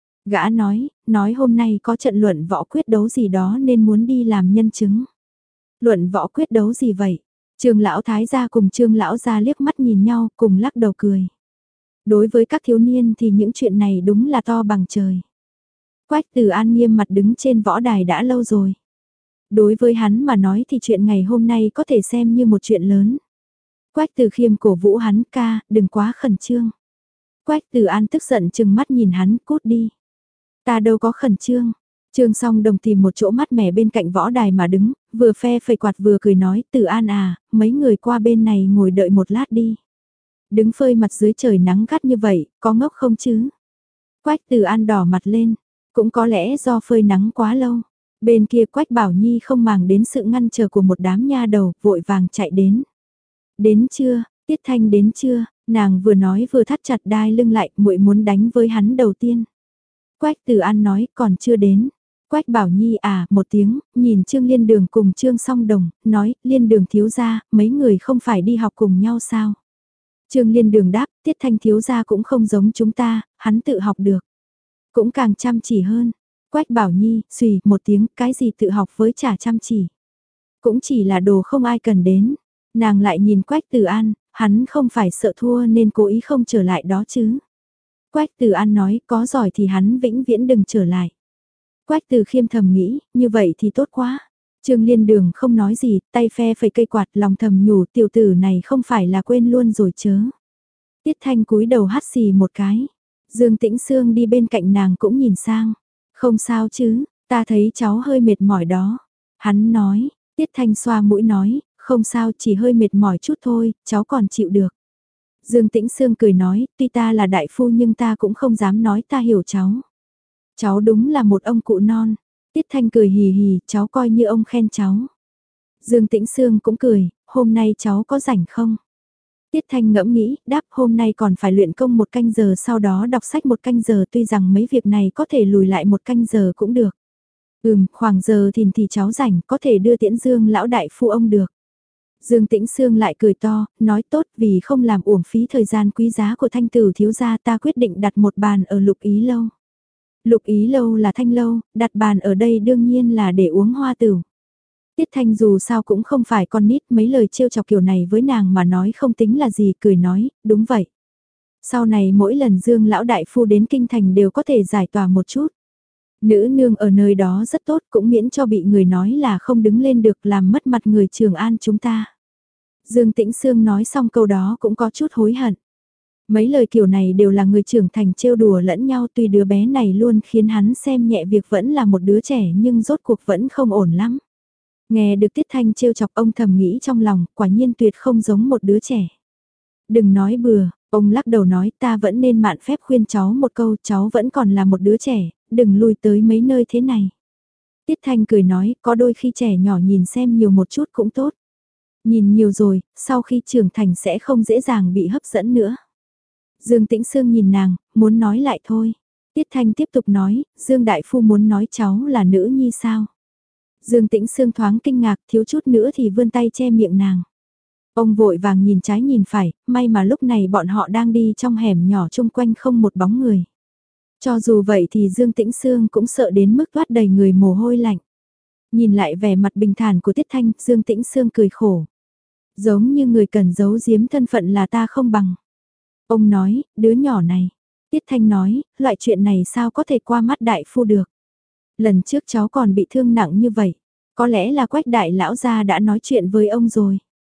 S1: Gã nói, nói hôm nay có trận luận võ quyết đấu gì đó nên muốn đi làm nhân chứng. Luận võ quyết đấu gì vậy? Trương lão thái gia cùng Trương lão gia liếc mắt nhìn nhau cùng lắc đầu cười. Đối với các thiếu niên thì những chuyện này đúng là to bằng trời. Quách Từ An nghiêm mặt đứng trên võ đài đã lâu rồi. Đối với hắn mà nói thì chuyện ngày hôm nay có thể xem như một chuyện lớn. Quách Từ Khiêm cổ vũ hắn, ca, đừng quá khẩn trương. Quách Từ An tức giận chừng mắt nhìn hắn, cút đi. Ta đâu có khẩn trương. Trương Song Đồng tìm một chỗ mát mẻ bên cạnh võ đài mà đứng, vừa phe phẩy quạt vừa cười nói, Từ An à, mấy người qua bên này ngồi đợi một lát đi. Đứng phơi mặt dưới trời nắng gắt như vậy, có ngốc không chứ? Quách Từ An đỏ mặt lên, cũng có lẽ do phơi nắng quá lâu. Bên kia Quách Bảo Nhi không màng đến sự ngăn trở của một đám nha đầu, vội vàng chạy đến. Đến chưa, Tiết Thanh đến chưa? Nàng vừa nói vừa thắt chặt đai lưng lại, muội muốn đánh với hắn đầu tiên. Quách Từ An nói, còn chưa đến. Quách Bảo Nhi à, một tiếng, nhìn Trương Liên Đường cùng Trương Song Đồng, nói, Liên Đường thiếu gia, mấy người không phải đi học cùng nhau sao? Trương Liên Đường đáp, Tiết Thanh thiếu gia cũng không giống chúng ta, hắn tự học được. Cũng càng chăm chỉ hơn. Quách Bảo Nhi, xùy, một tiếng, cái gì tự học với chả chăm chỉ. Cũng chỉ là đồ không ai cần đến. Nàng lại nhìn Quách Từ An, hắn không phải sợ thua nên cố ý không trở lại đó chứ. Quách Từ An nói, có giỏi thì hắn vĩnh viễn đừng trở lại. Quách Từ Khiêm thầm nghĩ, như vậy thì tốt quá. Trương Liên Đường không nói gì, tay phe phẩy cây quạt, lòng thầm nhủ, tiểu tử này không phải là quên luôn rồi chớ. Tiết Thanh cúi đầu hắt xì một cái. Dương Tĩnh Sương đi bên cạnh nàng cũng nhìn sang. Không sao chứ, ta thấy cháu hơi mệt mỏi đó. Hắn nói, Tiết Thanh xoa mũi nói, không sao, chỉ hơi mệt mỏi chút thôi, cháu còn chịu được. Dương Tĩnh Sương cười nói, tuy ta là đại phu nhưng ta cũng không dám nói ta hiểu cháu. Cháu đúng là một ông cụ non. Tiết Thanh cười hì hì, cháu coi như ông khen cháu. Dương Tĩnh Sương cũng cười, hôm nay cháu có rảnh không? Tiết Thanh ngẫm nghĩ, đáp hôm nay còn phải luyện công một canh giờ sau đó đọc sách một canh giờ, tuy rằng mấy việc này có thể lùi lại một canh giờ cũng được. Ừm, khoảng giờ thìn thì cháu rảnh, có thể đưa tiễn Dương lão đại phu ông được. Dương Tĩnh Sương lại cười to, nói tốt, vì không làm uổng phí thời gian quý giá của Thanh tử thiếu gia, ta quyết định đặt một bàn ở Lục Ý lâu. Lục Ý lâu là Thanh lâu, đặt bàn ở đây đương nhiên là để uống hoa tửu. Tiết Thanh dù sao cũng không phải con nít, mấy lời trêu chọc kiểu này với nàng mà nói không tính là gì, cười nói, đúng vậy. Sau này mỗi lần Dương lão đại phu đến kinh thành đều có thể giải tỏa một chút. Nữ nương ở nơi đó rất tốt, cũng miễn cho bị người nói là không đứng lên được, làm mất mặt người Trường An chúng ta. Dương Tĩnh Sương nói xong câu đó cũng có chút hối hận. Mấy lời kiểu này đều là người trưởng thành trêu đùa lẫn nhau, tuy đứa bé này luôn khiến hắn xem nhẹ việc vẫn là một đứa trẻ nhưng rốt cuộc vẫn không ổn lắm. Nghe được Tiết Thanh trêu chọc, ông thầm nghĩ trong lòng, quả nhiên tuyệt không giống một đứa trẻ. Đừng nói bừa, ông lắc đầu nói, ta vẫn nên mạn phép khuyên cháu một câu, cháu vẫn còn là một đứa trẻ, đừng lui tới mấy nơi thế này. Tiết Thanh cười nói, có đôi khi trẻ nhỏ nhìn xem nhiều một chút cũng tốt. Nhìn nhiều rồi, sau khi trưởng thành sẽ không dễ dàng bị hấp dẫn nữa. Dương Tĩnh Sương nhìn nàng, muốn nói lại thôi. Tiết Thanh tiếp tục nói, Dương Đại Phu muốn nói cháu là nữ nhi sao? Dương Tĩnh Sương thoáng kinh ngạc, thiếu chút nữa thì vươn tay che miệng nàng. Ông vội vàng nhìn trái nhìn phải, may mà lúc này bọn họ đang đi trong hẻm nhỏ chung quanh không một bóng người. Cho dù vậy thì Dương Tĩnh Sương cũng sợ đến mức toát đầy người mồ hôi lạnh. Nhìn lại vẻ mặt bình thản của Tiết Thanh, Dương Tĩnh Sương cười khổ. Giống như người cần giấu giếm thân phận là ta không bằng. Ông nói, đứa nhỏ này. Tiết Thanh nói, loại chuyện này sao có thể qua mắt đại phu được. Lần trước cháu còn bị thương nặng như vậy. Có lẽ là Quách đại lão gia đã nói chuyện với ông rồi.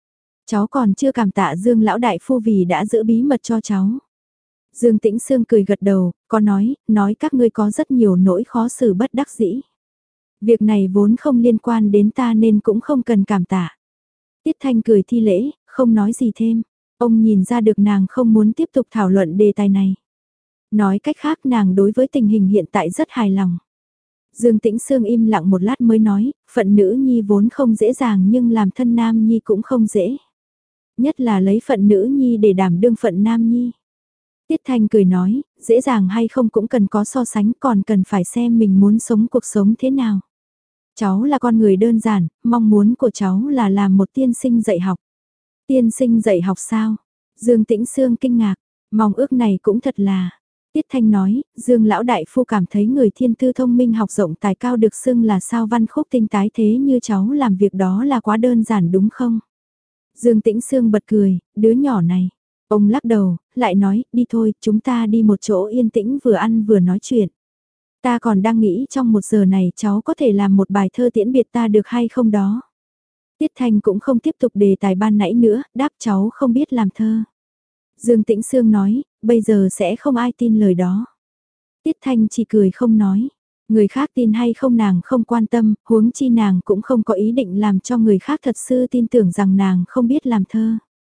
S1: Cháu còn chưa cảm tạ Dương lão đại phu vì đã giữ bí mật cho cháu. Dương Tĩnh Sương cười gật đầu, có nói, nói các ngươi có rất nhiều nỗi khó xử bất đắc dĩ. Việc này vốn không liên quan đến ta nên cũng không cần cảm tạ. Tiết Thanh cười thi lễ, không nói gì thêm. Ông nhìn ra được nàng không muốn tiếp tục thảo luận đề tài này. Nói cách khác nàng đối với tình hình hiện tại rất hài lòng. Dương Tĩnh Sương im lặng một lát mới nói, phận nữ nhi vốn không dễ dàng nhưng làm thân nam nhi cũng không dễ. Nhất là lấy phận nữ nhi để đảm đương phận nam nhi. Tiết Thanh cười nói, dễ dàng hay không cũng cần có so sánh, còn cần phải xem mình muốn sống cuộc sống thế nào. Cháu là con người đơn giản, mong muốn của cháu là làm một tiên sinh dạy học. Tiên sinh dạy học sao? Dương Tĩnh Sương kinh ngạc, mong ước này cũng thật là. Tiết Thanh nói, Dương lão đại phu cảm thấy người thiên tư thông minh học rộng tài cao được xưng là sao văn khúc tinh tái thế như cháu làm việc đó là quá đơn giản đúng không? Dương Tĩnh Sương bật cười, đứa nhỏ này. Ông lắc đầu, lại nói, đi thôi, chúng ta đi một chỗ yên tĩnh vừa ăn vừa nói chuyện. Ta còn đang nghĩ trong một giờ này cháu có thể làm một bài thơ tiễn biệt ta được hay không đó. Tiết Thanh cũng không tiếp tục đề tài ban nãy nữa, đáp cháu không biết làm thơ. Dương Tĩnh Sương nói, bây giờ sẽ không ai tin lời đó. Tiết Thanh chỉ cười không nói. Người khác tin hay không nàng không quan tâm, huống chi nàng cũng không có ý định làm cho người khác thật sự tin tưởng rằng nàng không biết làm thơ.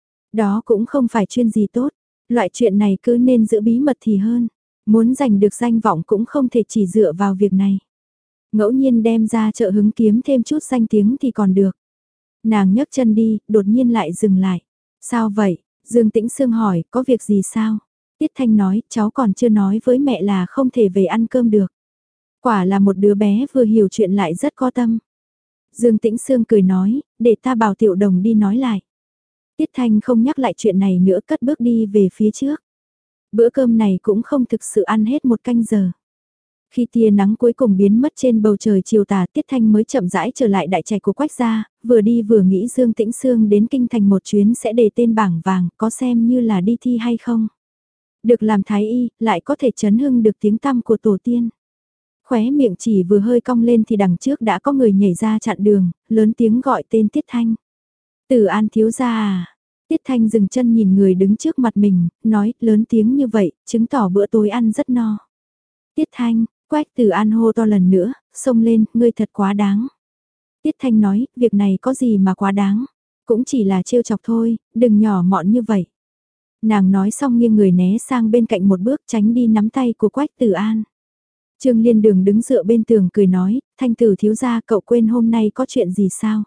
S1: Đó cũng không phải chuyên gì tốt, loại chuyện này cứ nên giữ bí mật thì hơn. Muốn giành được danh vọng cũng không thể chỉ dựa vào việc này. Ngẫu nhiên đem ra chợ hứng kiếm thêm chút danh tiếng thì còn được. Nàng nhấc chân đi, đột nhiên lại dừng lại. Sao vậy? Dương Tĩnh Sương hỏi, có việc gì sao? Tiết Thanh nói, cháu còn chưa nói với mẹ là không thể về ăn cơm được. Quả là một đứa bé vừa hiểu chuyện lại rất có tâm. Dương Tĩnh Sương cười nói, để ta bảo Tiểu Đồng đi nói lại. Tiết Thanh không nhắc lại chuyện này nữa, cất bước đi về phía trước. Bữa cơm này cũng không thực sự ăn hết một canh giờ. Khi tia nắng cuối cùng biến mất trên bầu trời chiều tà, Tiết Thanh mới chậm rãi trở lại đại trạch của Quách gia, vừa đi vừa nghĩ Dương Tĩnh Sương đến kinh thành một chuyến sẽ đề tên bảng vàng, có xem như là đi thi hay không. Được làm thái y, lại có thể chấn hưng được tiếng tăm của tổ tiên. Khóe miệng chỉ vừa hơi cong lên thì đằng trước đã có người nhảy ra chặn đường, lớn tiếng gọi tên Tiết Thanh. Tử An thiếu gia à? Tiết Thanh dừng chân nhìn người đứng trước mặt mình, nói lớn tiếng như vậy, chứng tỏ bữa tối ăn rất no. Tiết Thanh, Quách Tử An hô to lần nữa, xông lên, ngươi thật quá đáng. Tiết Thanh nói, việc này có gì mà quá đáng, cũng chỉ là trêu chọc thôi, đừng nhỏ mọn như vậy. Nàng nói xong nghiêng người né sang bên cạnh một bước tránh đi nắm tay của Quách Tử An. Trương Liên Đường đứng dựa bên tường cười nói, Thanh tử thiếu gia cậu quên hôm nay có chuyện gì sao?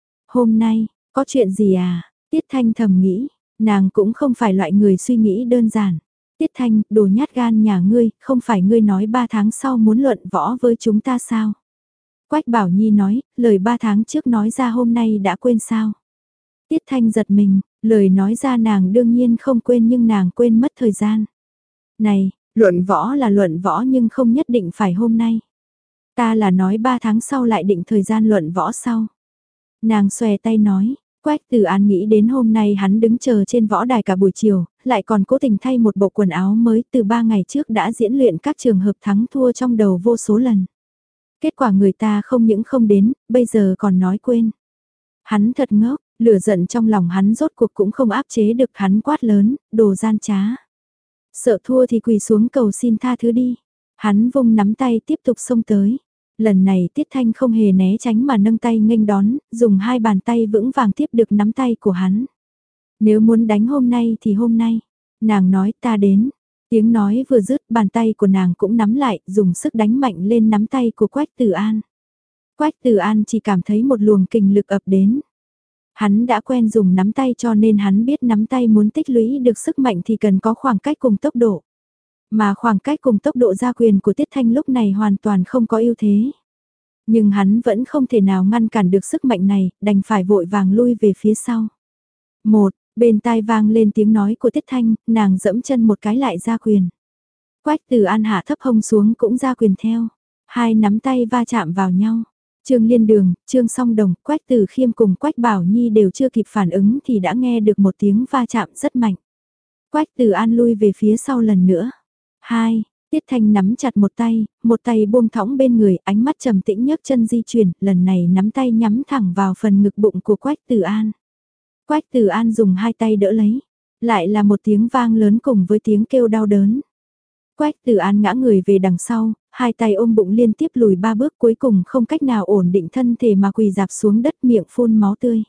S1: Hôm nay, có chuyện gì à? Tiết Thanh thầm nghĩ, nàng cũng không phải loại người suy nghĩ đơn giản. Tiết Thanh, đồ nhát gan nhà ngươi, không phải ngươi nói ba tháng sau muốn luận võ với chúng ta sao? Quách Bảo Nhi nói, lời ba tháng trước nói ra hôm nay đã quên sao? Tiết Thanh giật mình, lời nói ra nàng đương nhiên không quên nhưng nàng quên mất thời gian. Này, luận võ là luận võ nhưng không nhất định phải hôm nay. Ta là nói ba tháng sau lại định thời gian luận võ sau. Nàng xòe tay nói, Quách Tử An nghĩ đến hôm nay hắn đứng chờ trên võ đài cả buổi chiều, lại còn cố tình thay một bộ quần áo mới từ ba ngày trước đã diễn luyện các trường hợp thắng thua trong đầu vô số lần. Kết quả người ta không những không đến, bây giờ còn nói quên. Hắn thật ngốc, lửa giận trong lòng hắn rốt cuộc cũng không áp chế được, hắn quát lớn, đồ gian trá. Sợ thua thì quỳ xuống cầu xin tha thứ đi. Hắn vung nắm tay tiếp tục xông tới. Lần này Tiết Thanh không hề né tránh mà nâng tay nghênh đón, dùng hai bàn tay vững vàng tiếp được nắm tay của hắn. Nếu muốn đánh hôm nay thì hôm nay. Nàng nói ta đến. Tiếng nói vừa dứt, bàn tay của nàng cũng nắm lại, dùng sức đánh mạnh lên nắm tay của Quách Tử An. Quách Tử An chỉ cảm thấy một luồng kình lực ập đến. Hắn đã quen dùng nắm tay cho nên hắn biết nắm tay muốn tích lũy được sức mạnh thì cần có khoảng cách cùng tốc độ. Mà khoảng cách cùng tốc độ ra quyền của Tiết Thanh lúc này hoàn toàn không có ưu thế. Nhưng hắn vẫn không thể nào ngăn cản được sức mạnh này, đành phải vội vàng lui về phía sau. Một, bên tai vang lên tiếng nói của Tiết Thanh, nàng dẫm chân một cái lại ra quyền. Quách Tử An hạ thấp hông xuống cũng ra quyền theo. Hai nắm tay va chạm vào nhau. Trương Liên Đường, Trương Song Đồng, Quách Tử Khiêm cùng Quách Bảo Nhi đều chưa kịp phản ứng thì đã nghe được một tiếng va chạm rất mạnh. Quách Tử An lui về phía sau lần nữa. Hai, Tiết Thanh nắm chặt một tay, một tay buông thõng bên người, ánh mắt trầm tĩnh nhấc chân di chuyển, lần này nắm tay nhắm thẳng vào phần ngực bụng của Quách Tử An. Quách Tử An dùng hai tay đỡ lấy, lại là một tiếng vang lớn cùng với tiếng kêu đau đớn. Quách Tử An ngã người về đằng sau, hai tay ôm bụng liên tiếp lùi ba bước cuối cùng không cách nào ổn định thân thể mà quỳ dạp xuống đất miệng phun máu tươi.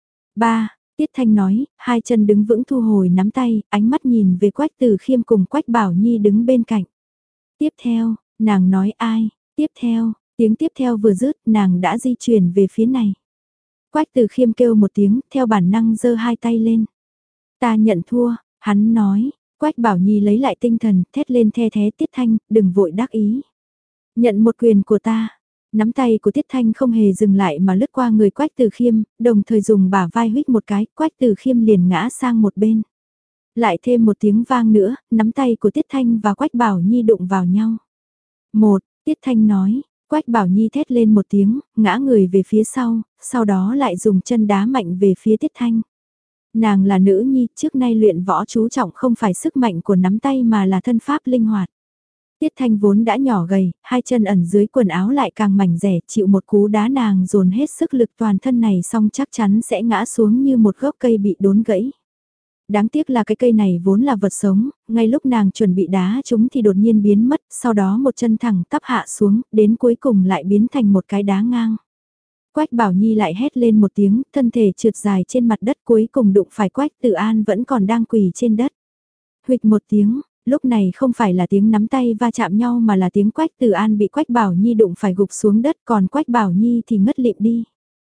S1: Ba, Tiết Thanh nói, hai chân đứng vững thu hồi nắm tay, ánh mắt nhìn về Quách Tử Khiêm cùng Quách Bảo Nhi đứng bên cạnh. Tiếp theo, nàng nói ai, tiếp theo, tiếng tiếp theo vừa dứt nàng đã di chuyển về phía này. Quách Tử Khiêm kêu một tiếng, theo bản năng giơ hai tay lên. Ta nhận thua, hắn nói. Quách Bảo Nhi lấy lại tinh thần, thét lên the thé Tiết Thanh, đừng vội đắc ý. Nhận một quyền của ta. Nắm tay của Tiết Thanh không hề dừng lại mà lướt qua người Quách Tử Khiêm, đồng thời dùng bả vai huých một cái, Quách Tử Khiêm liền ngã sang một bên. Lại thêm một tiếng vang nữa, nắm tay của Tiết Thanh và Quách Bảo Nhi đụng vào nhau. Một, Tiết Thanh nói, Quách Bảo Nhi thét lên một tiếng, ngã người về phía sau, sau đó lại dùng chân đá mạnh về phía Tiết Thanh. Nàng là nữ nhi, trước nay luyện võ chú trọng không phải sức mạnh của nắm tay mà là thân pháp linh hoạt. Tiết Thanh vốn đã nhỏ gầy, hai chân ẩn dưới quần áo lại càng mảnh rẻ, chịu một cú đá nàng dồn hết sức lực toàn thân này xong chắc chắn sẽ ngã xuống như một gốc cây bị đốn gãy. Đáng tiếc là cái cây này vốn là vật sống, ngay lúc nàng chuẩn bị đá chúng thì đột nhiên biến mất, sau đó một chân thẳng tắp hạ xuống, đến cuối cùng lại biến thành một cái đá ngang. Quách Bảo Nhi lại hét lên một tiếng, thân thể trượt dài trên mặt đất cuối cùng đụng phải Quách Tử An vẫn còn đang quỳ trên đất. Huỵch một tiếng, lúc này không phải là tiếng nắm tay va chạm nhau mà là tiếng Quách Tử An bị Quách Bảo Nhi đụng phải gục xuống đất còn Quách Bảo Nhi thì ngất lịm đi.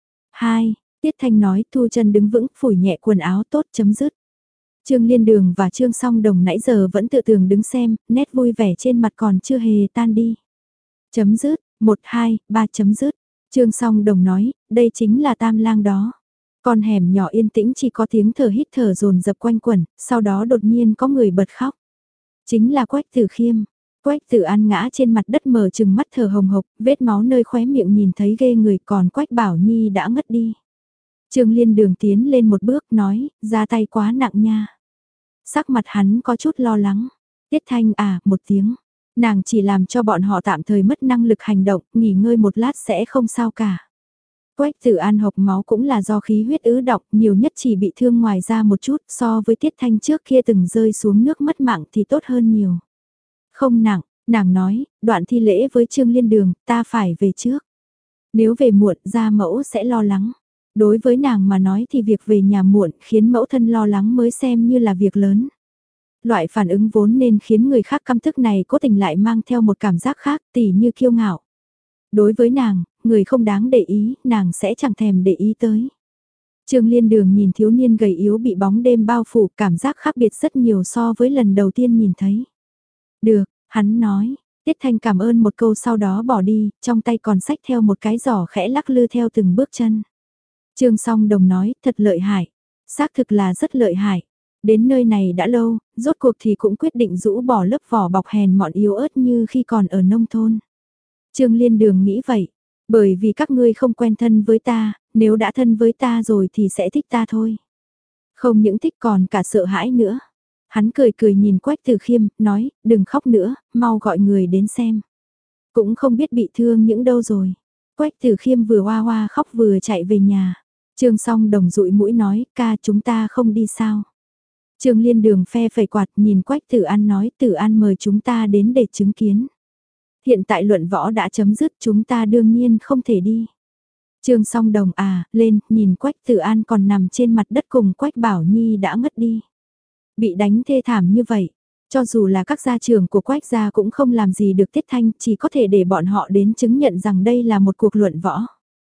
S1: Hai, Tiết Thanh nói thu chân đứng vững, phủi nhẹ quần áo tốt chấm dứt. Trương Liên Đường và Trương Song Đồng nãy giờ vẫn tự tường đứng xem, nét vui vẻ trên mặt còn chưa hề tan đi. Chấm dứt, một, hai, ba chấm dứt. Trương Song Đồng nói, đây chính là tam lang đó. Con hẻm nhỏ yên tĩnh chỉ có tiếng thở hít thở dồn dập quanh quẩn, sau đó đột nhiên có người bật khóc. Chính là Quách Tử Khiêm. Quách Tử An ngã trên mặt đất mở trừng mắt thở hồng hộc, vết máu nơi khóe miệng nhìn thấy ghê người còn Quách Bảo Nhi đã ngất đi. Trương Liên Đường tiến lên một bước nói, ra tay quá nặng nha. Sắc mặt hắn có chút lo lắng. Tiết Thanh à, một tiếng. Nàng chỉ làm cho bọn họ tạm thời mất năng lực hành động, nghỉ ngơi một lát sẽ không sao cả. Quách Tử An hộc máu cũng là do khí huyết ứ đọng, nhiều nhất chỉ bị thương ngoài ra một chút, so với Tiết Thanh trước kia từng rơi xuống nước mất mạng thì tốt hơn nhiều. Không nặng, nàng nói, đoạn thi lễ với Trương Liên Đường, ta phải về trước. Nếu về muộn, gia mẫu sẽ lo lắng. Đối với nàng mà nói thì việc về nhà muộn khiến mẫu thân lo lắng mới xem như là việc lớn. Loại phản ứng vốn nên khiến người khác căm tức này cố tình lại mang theo một cảm giác khác tỉ như kiêu ngạo. Đối với nàng, người không đáng để ý, nàng sẽ chẳng thèm để ý tới. Trương Liên Đường nhìn thiếu niên gầy yếu bị bóng đêm bao phủ, cảm giác khác biệt rất nhiều so với lần đầu tiên nhìn thấy. Được, hắn nói, Tiết Thanh cảm ơn một câu sau đó bỏ đi, trong tay còn xách theo một cái giỏ khẽ lắc lư theo từng bước chân. Trương Song Đồng nói, thật lợi hại, xác thực là rất lợi hại. Đến nơi này đã lâu, rốt cuộc thì cũng quyết định rũ bỏ lớp vỏ bọc hèn mọn yếu ớt như khi còn ở nông thôn. Trương Liên Đường nghĩ vậy, bởi vì các ngươi không quen thân với ta, nếu đã thân với ta rồi thì sẽ thích ta thôi. Không những thích còn cả sợ hãi nữa. Hắn cười cười nhìn Quách Tử Khiêm, nói, đừng khóc nữa, mau gọi người đến xem. Cũng không biết bị thương những đâu rồi. Quách Tử Khiêm vừa hoa hoa khóc vừa chạy về nhà. Trương Song Đồng dụi mũi nói, ca chúng ta không đi sao. Trương Liên Đường phe phẩy quạt nhìn Quách Tử An nói, Tử An mời chúng ta đến để chứng kiến. Hiện tại luận võ đã chấm dứt, chúng ta đương nhiên không thể đi. Trương Song Đồng à, lên, nhìn Quách Tử An còn nằm trên mặt đất cùng Quách Bảo Nhi đã ngất đi. Bị đánh thê thảm như vậy, cho dù là các gia trưởng của Quách gia cũng không làm gì được Tiết Thanh, chỉ có thể để bọn họ đến chứng nhận rằng đây là một cuộc luận võ.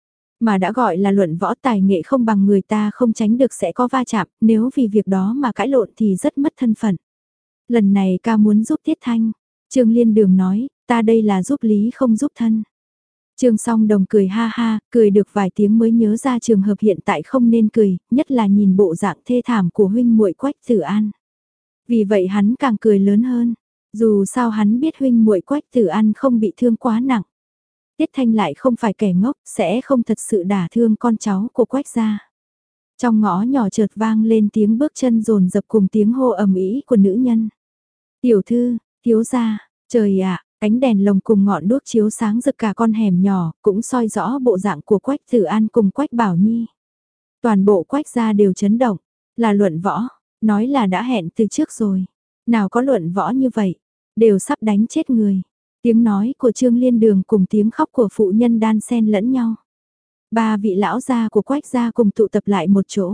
S1: Mà đã gọi là luận võ tài nghệ không bằng người ta không tránh được sẽ có va chạm, nếu vì việc đó mà cãi lộn thì rất mất thân phận. Lần này ca muốn giúp Tiết Thanh. Trương Liên Đường nói, ta đây là giúp lý không giúp thân. Trương Song Đồng cười ha ha, cười được vài tiếng mới nhớ ra trường hợp hiện tại không nên cười, nhất là nhìn bộ dạng thê thảm của huynh muội Quách Tử An. Vì vậy hắn càng cười lớn hơn, dù sao hắn biết huynh muội Quách Tử An không bị thương quá nặng. Tiết Thanh lại không phải kẻ ngốc, sẽ không thật sự đả thương con cháu của Quách gia. Trong ngõ nhỏ chợt vang lên tiếng bước chân rồn dập cùng tiếng hô ầm ĩ của nữ nhân. Tiểu thư, thiếu gia, trời ạ, ánh đèn lồng cùng ngọn đuốc chiếu sáng rực cả con hẻm nhỏ, cũng soi rõ bộ dạng của Quách Tử An cùng Quách Bảo Nhi. Toàn bộ Quách gia đều chấn động, là luận võ, nói là đã hẹn từ trước rồi. Nào có luận võ như vậy, đều sắp đánh chết người. Tiếng nói của Trương Liên Đường cùng tiếng khóc của phụ nhân đan xen lẫn nhau. Ba vị lão gia của Quách gia cùng tụ tập lại một chỗ.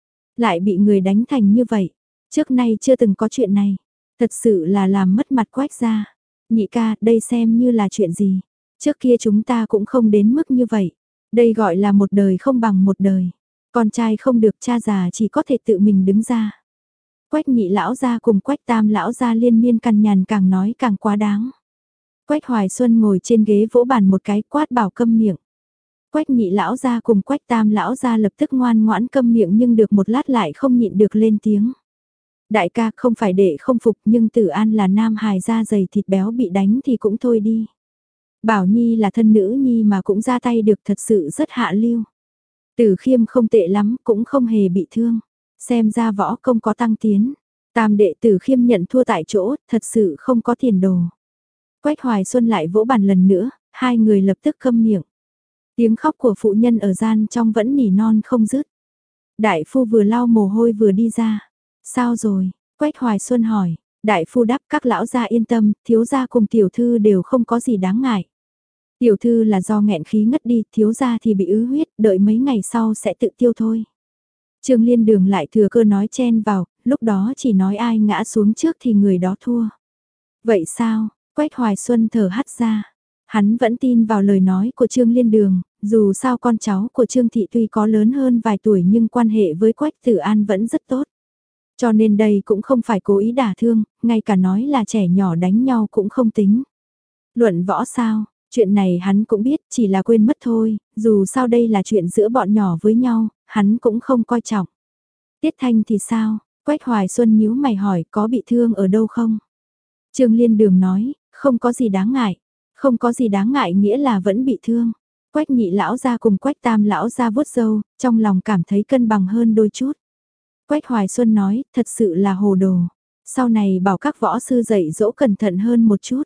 S1: Lại bị người đánh thành như vậy. Trước nay chưa từng có chuyện này. Thật sự là làm mất mặt Quách gia. Nhị ca, đây xem như là chuyện gì. Trước kia chúng ta cũng không đến mức như vậy. Đây gọi là một đời không bằng một đời. Con trai không được, cha già chỉ có thể tự mình đứng ra. Quách nhị lão gia cùng Quách tam lão gia liên miên cằn nhằn, càng nói càng quá đáng. Quách Hoài Xuân ngồi trên ghế vỗ bàn một cái, quát bảo câm miệng. Quách nhị lão gia cùng Quách tam lão gia lập tức ngoan ngoãn câm miệng, nhưng được một lát lại không nhịn được lên tiếng. Đại ca, không phải đệ không phục, nhưng Tử An là nam hài da dày thịt béo, bị đánh thì cũng thôi đi. Bảo Nhi là thân nữ nhi mà cũng ra tay được, thật sự rất hạ lưu. Tử Khiêm không tệ lắm, cũng không hề bị thương. Xem ra võ công có tăng tiến. Tam đệ Tử Khiêm nhận thua tại chỗ, thật sự không có tiền đồ. Quách Hoài Xuân lại vỗ bàn lần nữa, hai người lập tức câm miệng. Tiếng khóc của phụ nhân ở gian trong vẫn nỉ non không dứt. Đại phu vừa lau mồ hôi vừa đi ra. Sao rồi? Quách Hoài Xuân hỏi. Đại phu đáp, các lão gia yên tâm, thiếu gia cùng tiểu thư đều không có gì đáng ngại. Tiểu thư là do nghẹn khí ngất đi, thiếu gia thì bị ứ huyết, đợi mấy ngày sau sẽ tự tiêu thôi. Trương Liên Đường lại thừa cơ nói chen vào, lúc đó chỉ nói ai ngã xuống trước thì người đó thua. Vậy sao? Quách Hoài Xuân thở hắt ra. Hắn vẫn tin vào lời nói của Trương Liên Đường, dù sao con cháu của Trương Thị tuy có lớn hơn vài tuổi nhưng quan hệ với Quách Tử An vẫn rất tốt. Cho nên đây cũng không phải cố ý đả thương, ngay cả nói là trẻ nhỏ đánh nhau cũng không tính. Luận võ sao? Chuyện này hắn cũng biết, chỉ là quên mất thôi, dù sao đây là chuyện giữa bọn nhỏ với nhau, hắn cũng không coi trọng. Tiết Thanh thì sao? Quách Hoài Xuân nhíu mày hỏi, có bị thương ở đâu không? Trương Liên Đường nói, không có gì đáng ngại. Không có gì đáng ngại nghĩa là vẫn bị thương. Quách nhị lão gia cùng Quách tam lão gia vuốt râu, trong lòng cảm thấy cân bằng hơn đôi chút. Quách Hoài Xuân nói, thật sự là hồ đồ. Sau này bảo các võ sư dạy dỗ cẩn thận hơn một chút.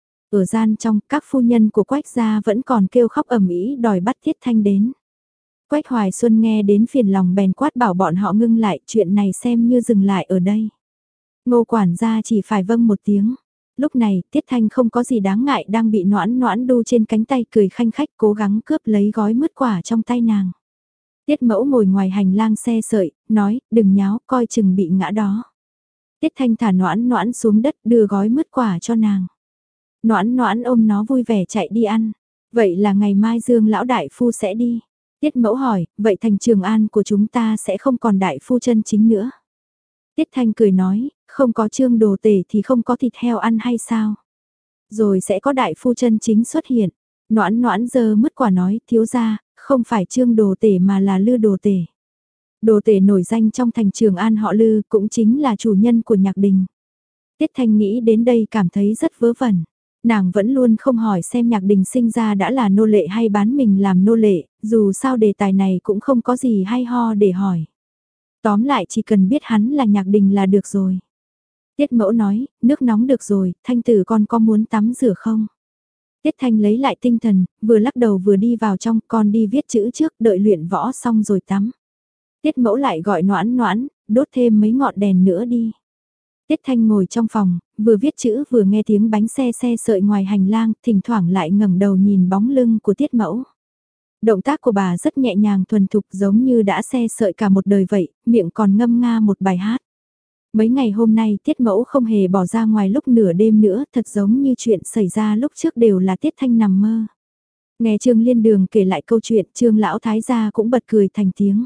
S1: Ở gian trong, các phu nhân của Quách gia vẫn còn kêu khóc ầm ĩ đòi bắt Tiết Thanh đến. Quách Hoài Xuân nghe đến phiền lòng bèn quát bảo bọn họ ngưng lại, chuyện này xem như dừng lại ở đây. Ngô quản gia chỉ phải vâng một tiếng. Lúc này, Tiết Thanh không có gì đáng ngại, đang bị noãn noãn đu trên cánh tay cười khanh khách cố gắng cướp lấy gói mứt quả trong tay nàng. Tiết Mẫu ngồi ngoài hành lang xe sợi, nói, đừng nháo, coi chừng bị ngã đó. Tiết Thanh thả noãn noãn xuống đất đưa gói mứt quả cho nàng. Noãn noãn ôm nó vui vẻ chạy đi ăn. Vậy là ngày mai Dương lão đại phu sẽ đi. Tiết Mẫu hỏi, vậy thành Trường An của chúng ta sẽ không còn đại phu chân chính nữa. Tiết Thanh cười nói, không có Trương đồ tể thì không có thịt heo ăn hay sao? Rồi sẽ có đại phu chân chính xuất hiện. Noãn noãn giơ mứt quả nói, thiếu gia, không phải Trương đồ tể mà là Lư đồ tể. Đồ tể nổi danh trong thành Trường An họ Lư, cũng chính là chủ nhân của Nhạc Đình. Tiết Thanh nghĩ đến đây cảm thấy rất vớ vẩn. Nàng vẫn luôn không hỏi xem Nhạc Đình sinh ra đã là nô lệ hay bán mình làm nô lệ, dù sao đề tài này cũng không có gì hay ho để hỏi. Tóm lại chỉ cần biết hắn là Nhạc Đình là được rồi. Tiết Mẫu nói, nước nóng được rồi, Thanh tử con có muốn tắm rửa không? Tiết Thanh lấy lại tinh thần, vừa lắc đầu vừa đi vào trong, con đi viết chữ trước, đợi luyện võ xong rồi tắm. Tiết Mẫu lại gọi noãn noãn, đốt thêm mấy ngọn đèn nữa đi. Tiết Thanh ngồi trong phòng, vừa viết chữ vừa nghe tiếng bánh xe xe sợi ngoài hành lang, thỉnh thoảng lại ngẩng đầu nhìn bóng lưng của Tiết Mẫu. Động tác của bà rất nhẹ nhàng thuần thục giống như đã xe sợi cả một đời vậy, miệng còn ngâm nga một bài hát. Mấy ngày hôm nay Tiết Mẫu không hề bỏ ra ngoài lúc nửa đêm nữa, thật giống như chuyện xảy ra lúc trước đều là Tiết Thanh nằm mơ. Nghe Trương Liên Đường kể lại câu chuyện, Trương Lão Thái gia cũng bật cười thành tiếng.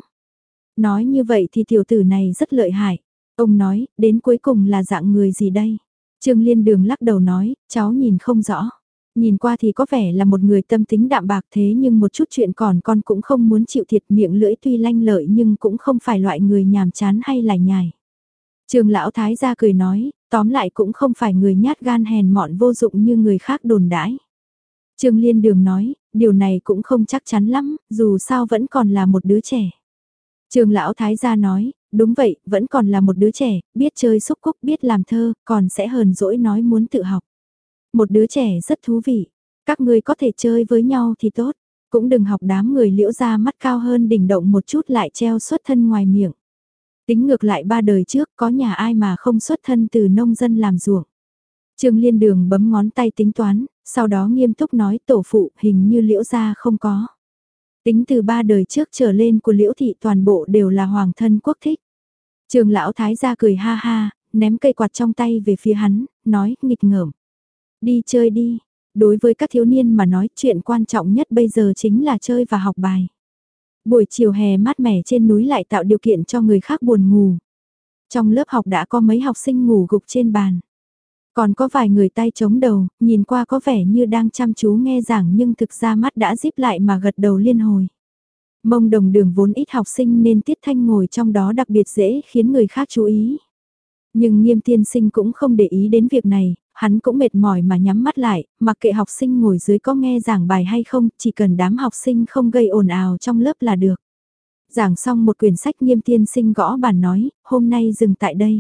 S1: Nói như vậy thì tiểu tử này rất lợi hại. Ông nói, đến cuối cùng là dạng người gì đây? Trương Liên Đường lắc đầu nói, cháu nhìn không rõ. Nhìn qua thì có vẻ là một người tâm tính đạm bạc, thế nhưng một chút chuyện còn con cũng không muốn chịu thiệt, miệng lưỡi tuy lanh lợi nhưng cũng không phải loại người nhàm chán hay lải nhải. Trương Lão Thái gia cười nói, tóm lại cũng không phải người nhát gan hèn mọn vô dụng như người khác đồn đãi. Trương Liên Đường nói, điều này cũng không chắc chắn lắm, dù sao vẫn còn là một đứa trẻ. Trương Lão Thái gia nói, đúng vậy, vẫn còn là một đứa trẻ, biết chơi xúc cúc, biết làm thơ, còn sẽ hờn dỗi nói muốn tự học. Một đứa trẻ rất thú vị, các ngươi có thể chơi với nhau thì tốt, Cũng đừng học đám người Liễu gia mắt cao hơn đỉnh động một chút lại treo xuất thân ngoài miệng. Tính ngược lại ba đời trước có nhà ai mà không xuất thân từ nông dân làm ruộng. Trương Liên Đường bấm ngón tay tính toán, sau đó nghiêm túc nói tổ phụ hình như Liễu gia không có. Tính từ ba đời trước trở lên của Liễu thị toàn bộ đều là hoàng thân quốc thích. Trường lão thái gia cười ha ha, ném cây quạt trong tay về phía hắn, nói nghịch ngợm. Đi chơi đi, đối với các thiếu niên mà nói chuyện quan trọng nhất bây giờ chính là chơi và học bài. Buổi chiều hè mát mẻ trên núi lại tạo điều kiện cho người khác buồn ngủ. Trong lớp học đã có mấy học sinh ngủ gục trên bàn. Còn có vài người tay chống đầu, nhìn qua có vẻ như đang chăm chú nghe giảng nhưng thực ra mắt đã díp lại mà gật đầu liên hồi. Mông Đồng Đường vốn ít học sinh nên Tiết Thanh ngồi trong đó đặc biệt dễ khiến người khác chú ý. Nhưng Nghiêm tiên sinh cũng không để ý đến việc này, hắn cũng mệt mỏi mà nhắm mắt lại, mặc kệ học sinh ngồi dưới có nghe giảng bài hay không, chỉ cần đám học sinh không gây ồn ào trong lớp là được. Giảng xong một quyển sách Nghiêm tiên sinh gõ bàn nói, hôm nay dừng tại đây.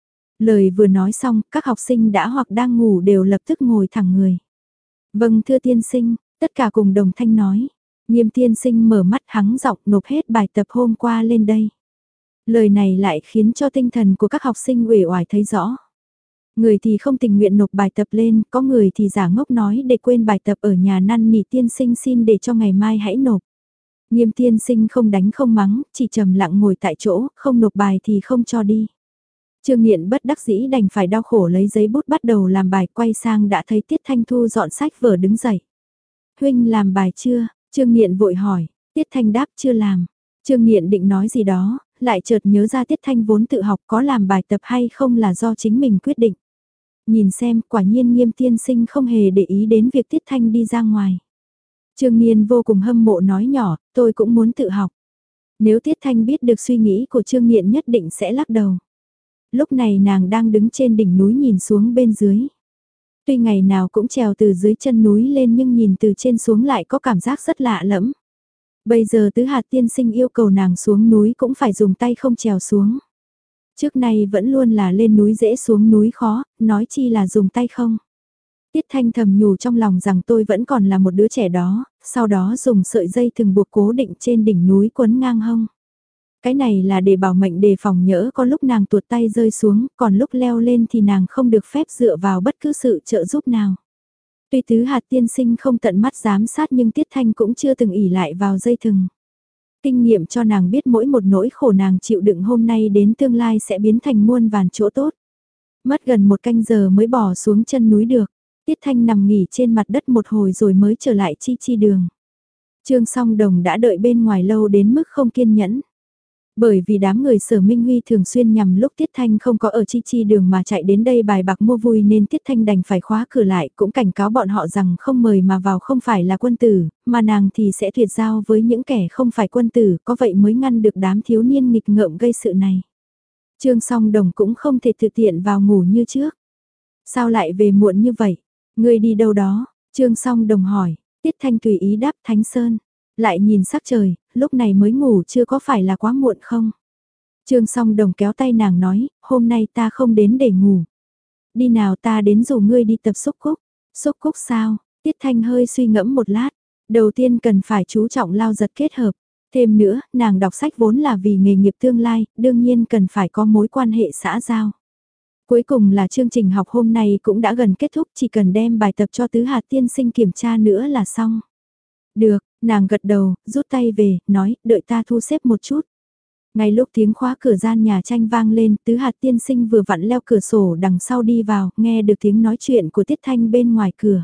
S1: Lời vừa nói xong, các học sinh đã hoặc đang ngủ đều lập tức ngồi thẳng người. Vâng thưa tiên sinh, tất cả cùng đồng thanh nói. Nghiêm tiên sinh mở mắt hắng giọng nộp hết bài tập hôm qua lên đây. Lời này lại khiến cho tinh thần của các học sinh uể oải thấy rõ. Người thì không tình nguyện nộp bài tập lên, có người thì giả ngốc nói để quên bài tập ở nhà năn nỉ tiên sinh xin để cho ngày mai hãy nộp. Nghiêm tiên sinh không đánh không mắng, chỉ trầm lặng ngồi tại chỗ, không nộp bài thì không cho đi. Trương Nghiện bất đắc dĩ đành phải đau khổ lấy giấy bút bắt đầu làm bài, quay sang đã thấy Tiết Thanh thu dọn sách vở đứng dậy. Huynh làm bài chưa? Trương Nghiện vội hỏi, Tiết Thanh đáp chưa làm. Trương Nghiện định nói gì đó, lại chợt nhớ ra Tiết Thanh vốn tự học có làm bài tập hay không là do chính mình quyết định. Nhìn xem, quả nhiên Nghiêm tiên sinh không hề để ý đến việc Tiết Thanh đi ra ngoài. Trương Nghiên vô cùng hâm mộ nói nhỏ, tôi cũng muốn tự học. Nếu Tiết Thanh biết được suy nghĩ của Trương Nghiện nhất định sẽ lắc đầu. Lúc này nàng đang đứng trên đỉnh núi nhìn xuống bên dưới. Tuy ngày nào cũng trèo từ dưới chân núi lên nhưng nhìn từ trên xuống lại có cảm giác rất lạ lẫm. Bây giờ Tứ Hạt tiên sinh yêu cầu nàng xuống núi cũng phải dùng tay không trèo xuống. Trước nay vẫn luôn là lên núi dễ xuống núi khó, nói chi là dùng tay không. Tiết Thanh thầm nhủ trong lòng rằng tôi vẫn còn là một đứa trẻ đó, sau đó dùng sợi dây thừng buộc cố định trên đỉnh núi quấn ngang hông. Cái này là để bảo mệnh đề phòng nhỡ có lúc nàng tuột tay rơi xuống, còn lúc leo lên thì nàng không được phép dựa vào bất cứ sự trợ giúp nào. Tuy Tứ Hạt tiên sinh không tận mắt giám sát nhưng Tiết Thanh cũng chưa từng ỷ lại vào dây thừng. Kinh nghiệm cho nàng biết mỗi một nỗi khổ nàng chịu đựng hôm nay đến tương lai sẽ biến thành muôn vàn chỗ tốt. Mất gần một canh giờ mới bỏ xuống chân núi được. Tiết Thanh nằm nghỉ trên mặt đất một hồi rồi mới trở lại Chi Chi đường. Trương Song Đồng đã đợi bên ngoài lâu đến mức không kiên nhẫn. Bởi vì đám người Sở Minh Huy thường xuyên nhằm lúc Tiết Thanh không có ở Chi Chi đường mà chạy đến đây bài bạc mua vui nên Tiết Thanh đành phải khóa cửa lại, cũng cảnh cáo bọn họ rằng không mời mà vào không phải là quân tử, mà nàng thì sẽ tuyệt giao với những kẻ không phải quân tử, có vậy mới ngăn được đám thiếu niên nghịch ngợm gây sự này. Trương Song Đồng cũng không thể thực tiện vào ngủ như trước. Sao lại về muộn như vậy? Ngươi đi đâu đó? Trương Song Đồng hỏi. Tiết Thanh tùy ý đáp Thánh Sơn. Lại nhìn sắc trời, lúc này mới ngủ chưa có phải là quá muộn không? Trương Song Đồng kéo tay nàng nói, hôm nay ta không đến để ngủ. Đi nào ta đến rủ ngươi đi tập xúc cúc. Xúc cúc sao? Tiết Thanh hơi suy ngẫm một lát. Đầu tiên cần phải chú trọng lao giật kết hợp. Thêm nữa, nàng đọc sách vốn là vì nghề nghiệp tương lai, đương nhiên cần phải có mối quan hệ xã giao. Cuối cùng là chương trình học hôm nay cũng đã gần kết thúc, chỉ cần đem bài tập cho Tứ Hạt tiên sinh kiểm tra nữa là xong. Được, nàng gật đầu, rút tay về, nói, đợi ta thu xếp một chút. Ngay lúc tiếng khóa cửa gian nhà tranh vang lên, Tứ Hạt tiên sinh vừa vặn leo cửa sổ đằng sau đi vào, nghe được tiếng nói chuyện của Tiết Thanh bên ngoài cửa.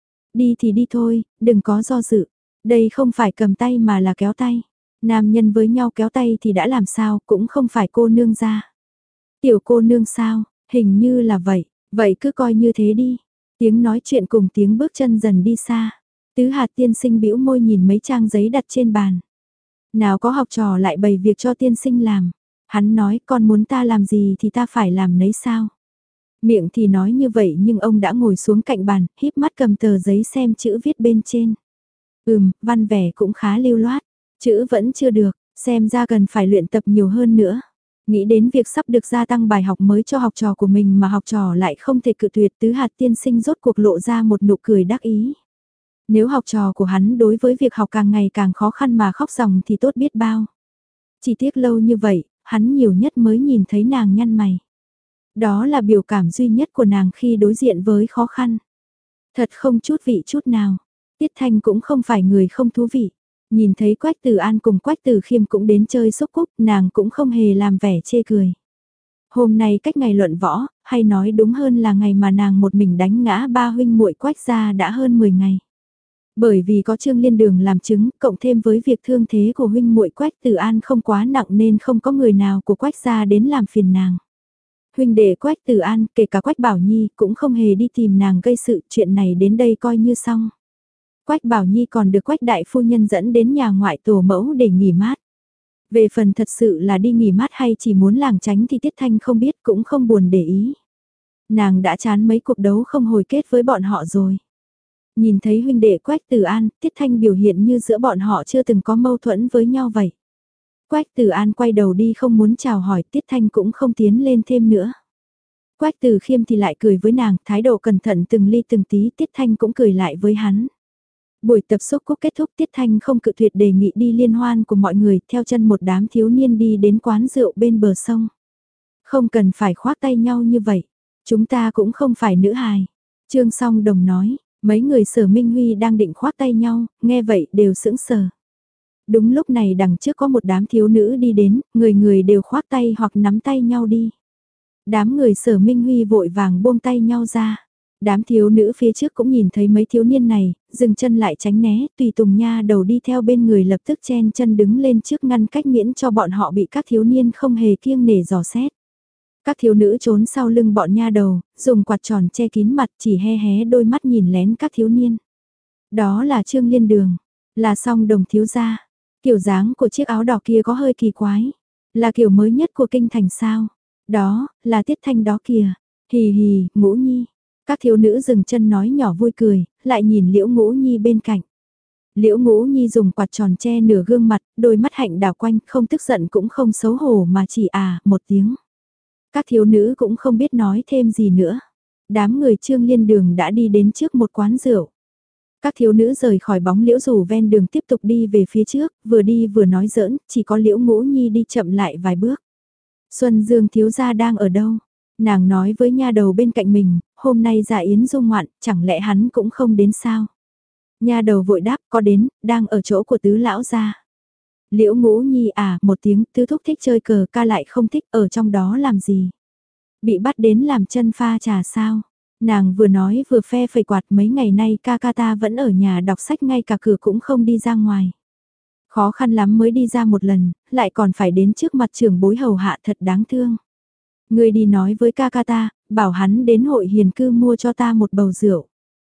S1: Đi thì đi thôi, đừng có do dự. Đây không phải cầm tay mà là kéo tay. Nam nhân với nhau kéo tay thì đã làm sao, cũng không phải cô nương ra. Tiểu cô nương sao? Hình như là vậy, vậy cứ coi như thế đi. Tiếng nói chuyện cùng tiếng bước chân dần đi xa. Tứ Hạt tiên sinh bĩu môi nhìn mấy trang giấy đặt trên bàn. Nào có học trò lại bày việc cho tiên sinh làm. Hắn nói con muốn ta làm gì thì ta phải làm nấy sao. Miệng thì nói như vậy nhưng ông đã ngồi xuống cạnh bàn, híp mắt cầm tờ giấy xem chữ viết bên trên. Ừm, văn vẻ cũng khá lưu loát. Chữ vẫn chưa được, xem ra cần phải luyện tập nhiều hơn nữa. Nghĩ đến việc sắp được gia tăng bài học mới cho học trò của mình mà học trò lại không thể cự tuyệt, Tứ Hạt tiên sinh rốt cuộc lộ ra một nụ cười đắc ý. Nếu học trò của hắn đối với việc học càng ngày càng khó khăn mà khóc ròng thì tốt biết bao. Chỉ tiếc lâu như vậy, hắn nhiều nhất mới nhìn thấy nàng nhăn mày. Đó là biểu cảm duy nhất của nàng khi đối diện với khó khăn. Thật không chút vị chút nào. Tiết Thanh cũng không phải người không thú vị. Nhìn thấy Quách Tử An cùng Quách Tử Khiêm cũng đến chơi xúc cúc, nàng cũng không hề làm vẻ chê cười. Hôm nay cách ngày luận võ, hay nói đúng hơn là ngày mà nàng một mình đánh ngã ba huynh muội Quách gia đã hơn mười ngày. Bởi vì có Trương Liên Đường làm chứng, cộng thêm với việc thương thế của huynh muội Quách Tử An không quá nặng nên không có người nào của Quách gia đến làm phiền nàng. Huynh đệ Quách Tử An, kể cả Quách Bảo Nhi, cũng không hề đi tìm nàng gây sự, chuyện này đến đây coi như xong. Quách Bảo Nhi còn được Quách đại phu nhân dẫn đến nhà ngoại tổ mẫu để nghỉ mát. Về phần thật sự là đi nghỉ mát hay chỉ muốn làng tránh thì Tiết Thanh không biết, cũng không buồn để ý. Nàng đã chán mấy cuộc đấu không hồi kết với bọn họ rồi. Nhìn thấy huynh đệ Quách Tử An, Tiết Thanh biểu hiện như giữa bọn họ chưa từng có mâu thuẫn với nhau vậy. Quách Tử An quay đầu đi không muốn chào hỏi, Tiết Thanh cũng không tiến lên thêm nữa. Quách Tử Khiêm thì lại cười với nàng, thái độ cẩn thận từng ly từng tí, Tiết Thanh cũng cười lại với hắn. Buổi tập xúc cúc kết thúc, Tiết Thanh không cự tuyệt đề nghị đi liên hoan của mọi người, theo chân một đám thiếu niên đi đến quán rượu bên bờ sông. Không cần phải khoác tay nhau như vậy, chúng ta cũng không phải nữ hài. Trương Song Đồng nói, mấy người Sở Minh Huy đang định khoác tay nhau, nghe vậy đều sững sờ. Đúng lúc này đằng trước có một đám thiếu nữ đi đến, người người đều khoác tay hoặc nắm tay nhau đi. Đám người Sở Minh Huy vội vàng buông tay nhau ra. Đám thiếu nữ phía trước cũng nhìn thấy mấy thiếu niên này, dừng chân lại tránh né, tùy tùng nha đầu đi theo bên người lập tức chen chân đứng lên trước ngăn cách miễn cho bọn họ bị các thiếu niên không hề kiêng nể dò xét. Các thiếu nữ trốn sau lưng bọn nha đầu, dùng quạt tròn che kín mặt chỉ hé hé đôi mắt nhìn lén các thiếu niên. Đó là Trương Liên Đường, là Song Đồng thiếu gia. Kiểu dáng của chiếc áo đỏ kia có hơi kỳ quái, là kiểu mới nhất của kinh thành sao? Đó, là Tiết Thanh đó kìa. Hì hì, Ngũ Nhi. Các thiếu nữ dừng chân nói nhỏ vui cười, lại nhìn Liễu Ngũ Nhi bên cạnh. Liễu Ngũ Nhi dùng quạt tròn che nửa gương mặt, đôi mắt hạnh đảo quanh, không tức giận cũng không xấu hổ mà chỉ à, một tiếng. Các thiếu nữ cũng không biết nói thêm gì nữa. Đám người Trương Liên Đường đã đi đến trước một quán rượu. Các thiếu nữ rời khỏi bóng liễu rủ ven đường tiếp tục đi về phía trước, vừa đi vừa nói giỡn, chỉ có Liễu Ngũ Nhi đi chậm lại vài bước. Xuân Dương thiếu gia đang ở đâu? Nàng nói với nha đầu bên cạnh mình, hôm nay dạ yến dung ngoạn, chẳng lẽ hắn cũng không đến sao? Nha đầu vội đáp, có đến, đang ở chỗ của tứ lão gia. Liễu Ngũ Nhi à, một tiếng, tứ thúc thích chơi cờ, ca lại không thích, ở trong đó làm gì? Bị bắt đến làm chân pha trà sao? Nàng vừa nói vừa phe phẩy quạt, mấy ngày nay ca ca ta vẫn ở nhà đọc sách, ngay cả cửa cũng không đi ra ngoài. Khó khăn lắm mới đi ra một lần, lại còn phải đến trước mặt trưởng bối hầu hạ, thật đáng thương. Người đi nói với ca ca ta, bảo hắn đến hội hiền cư mua cho ta một bầu rượu.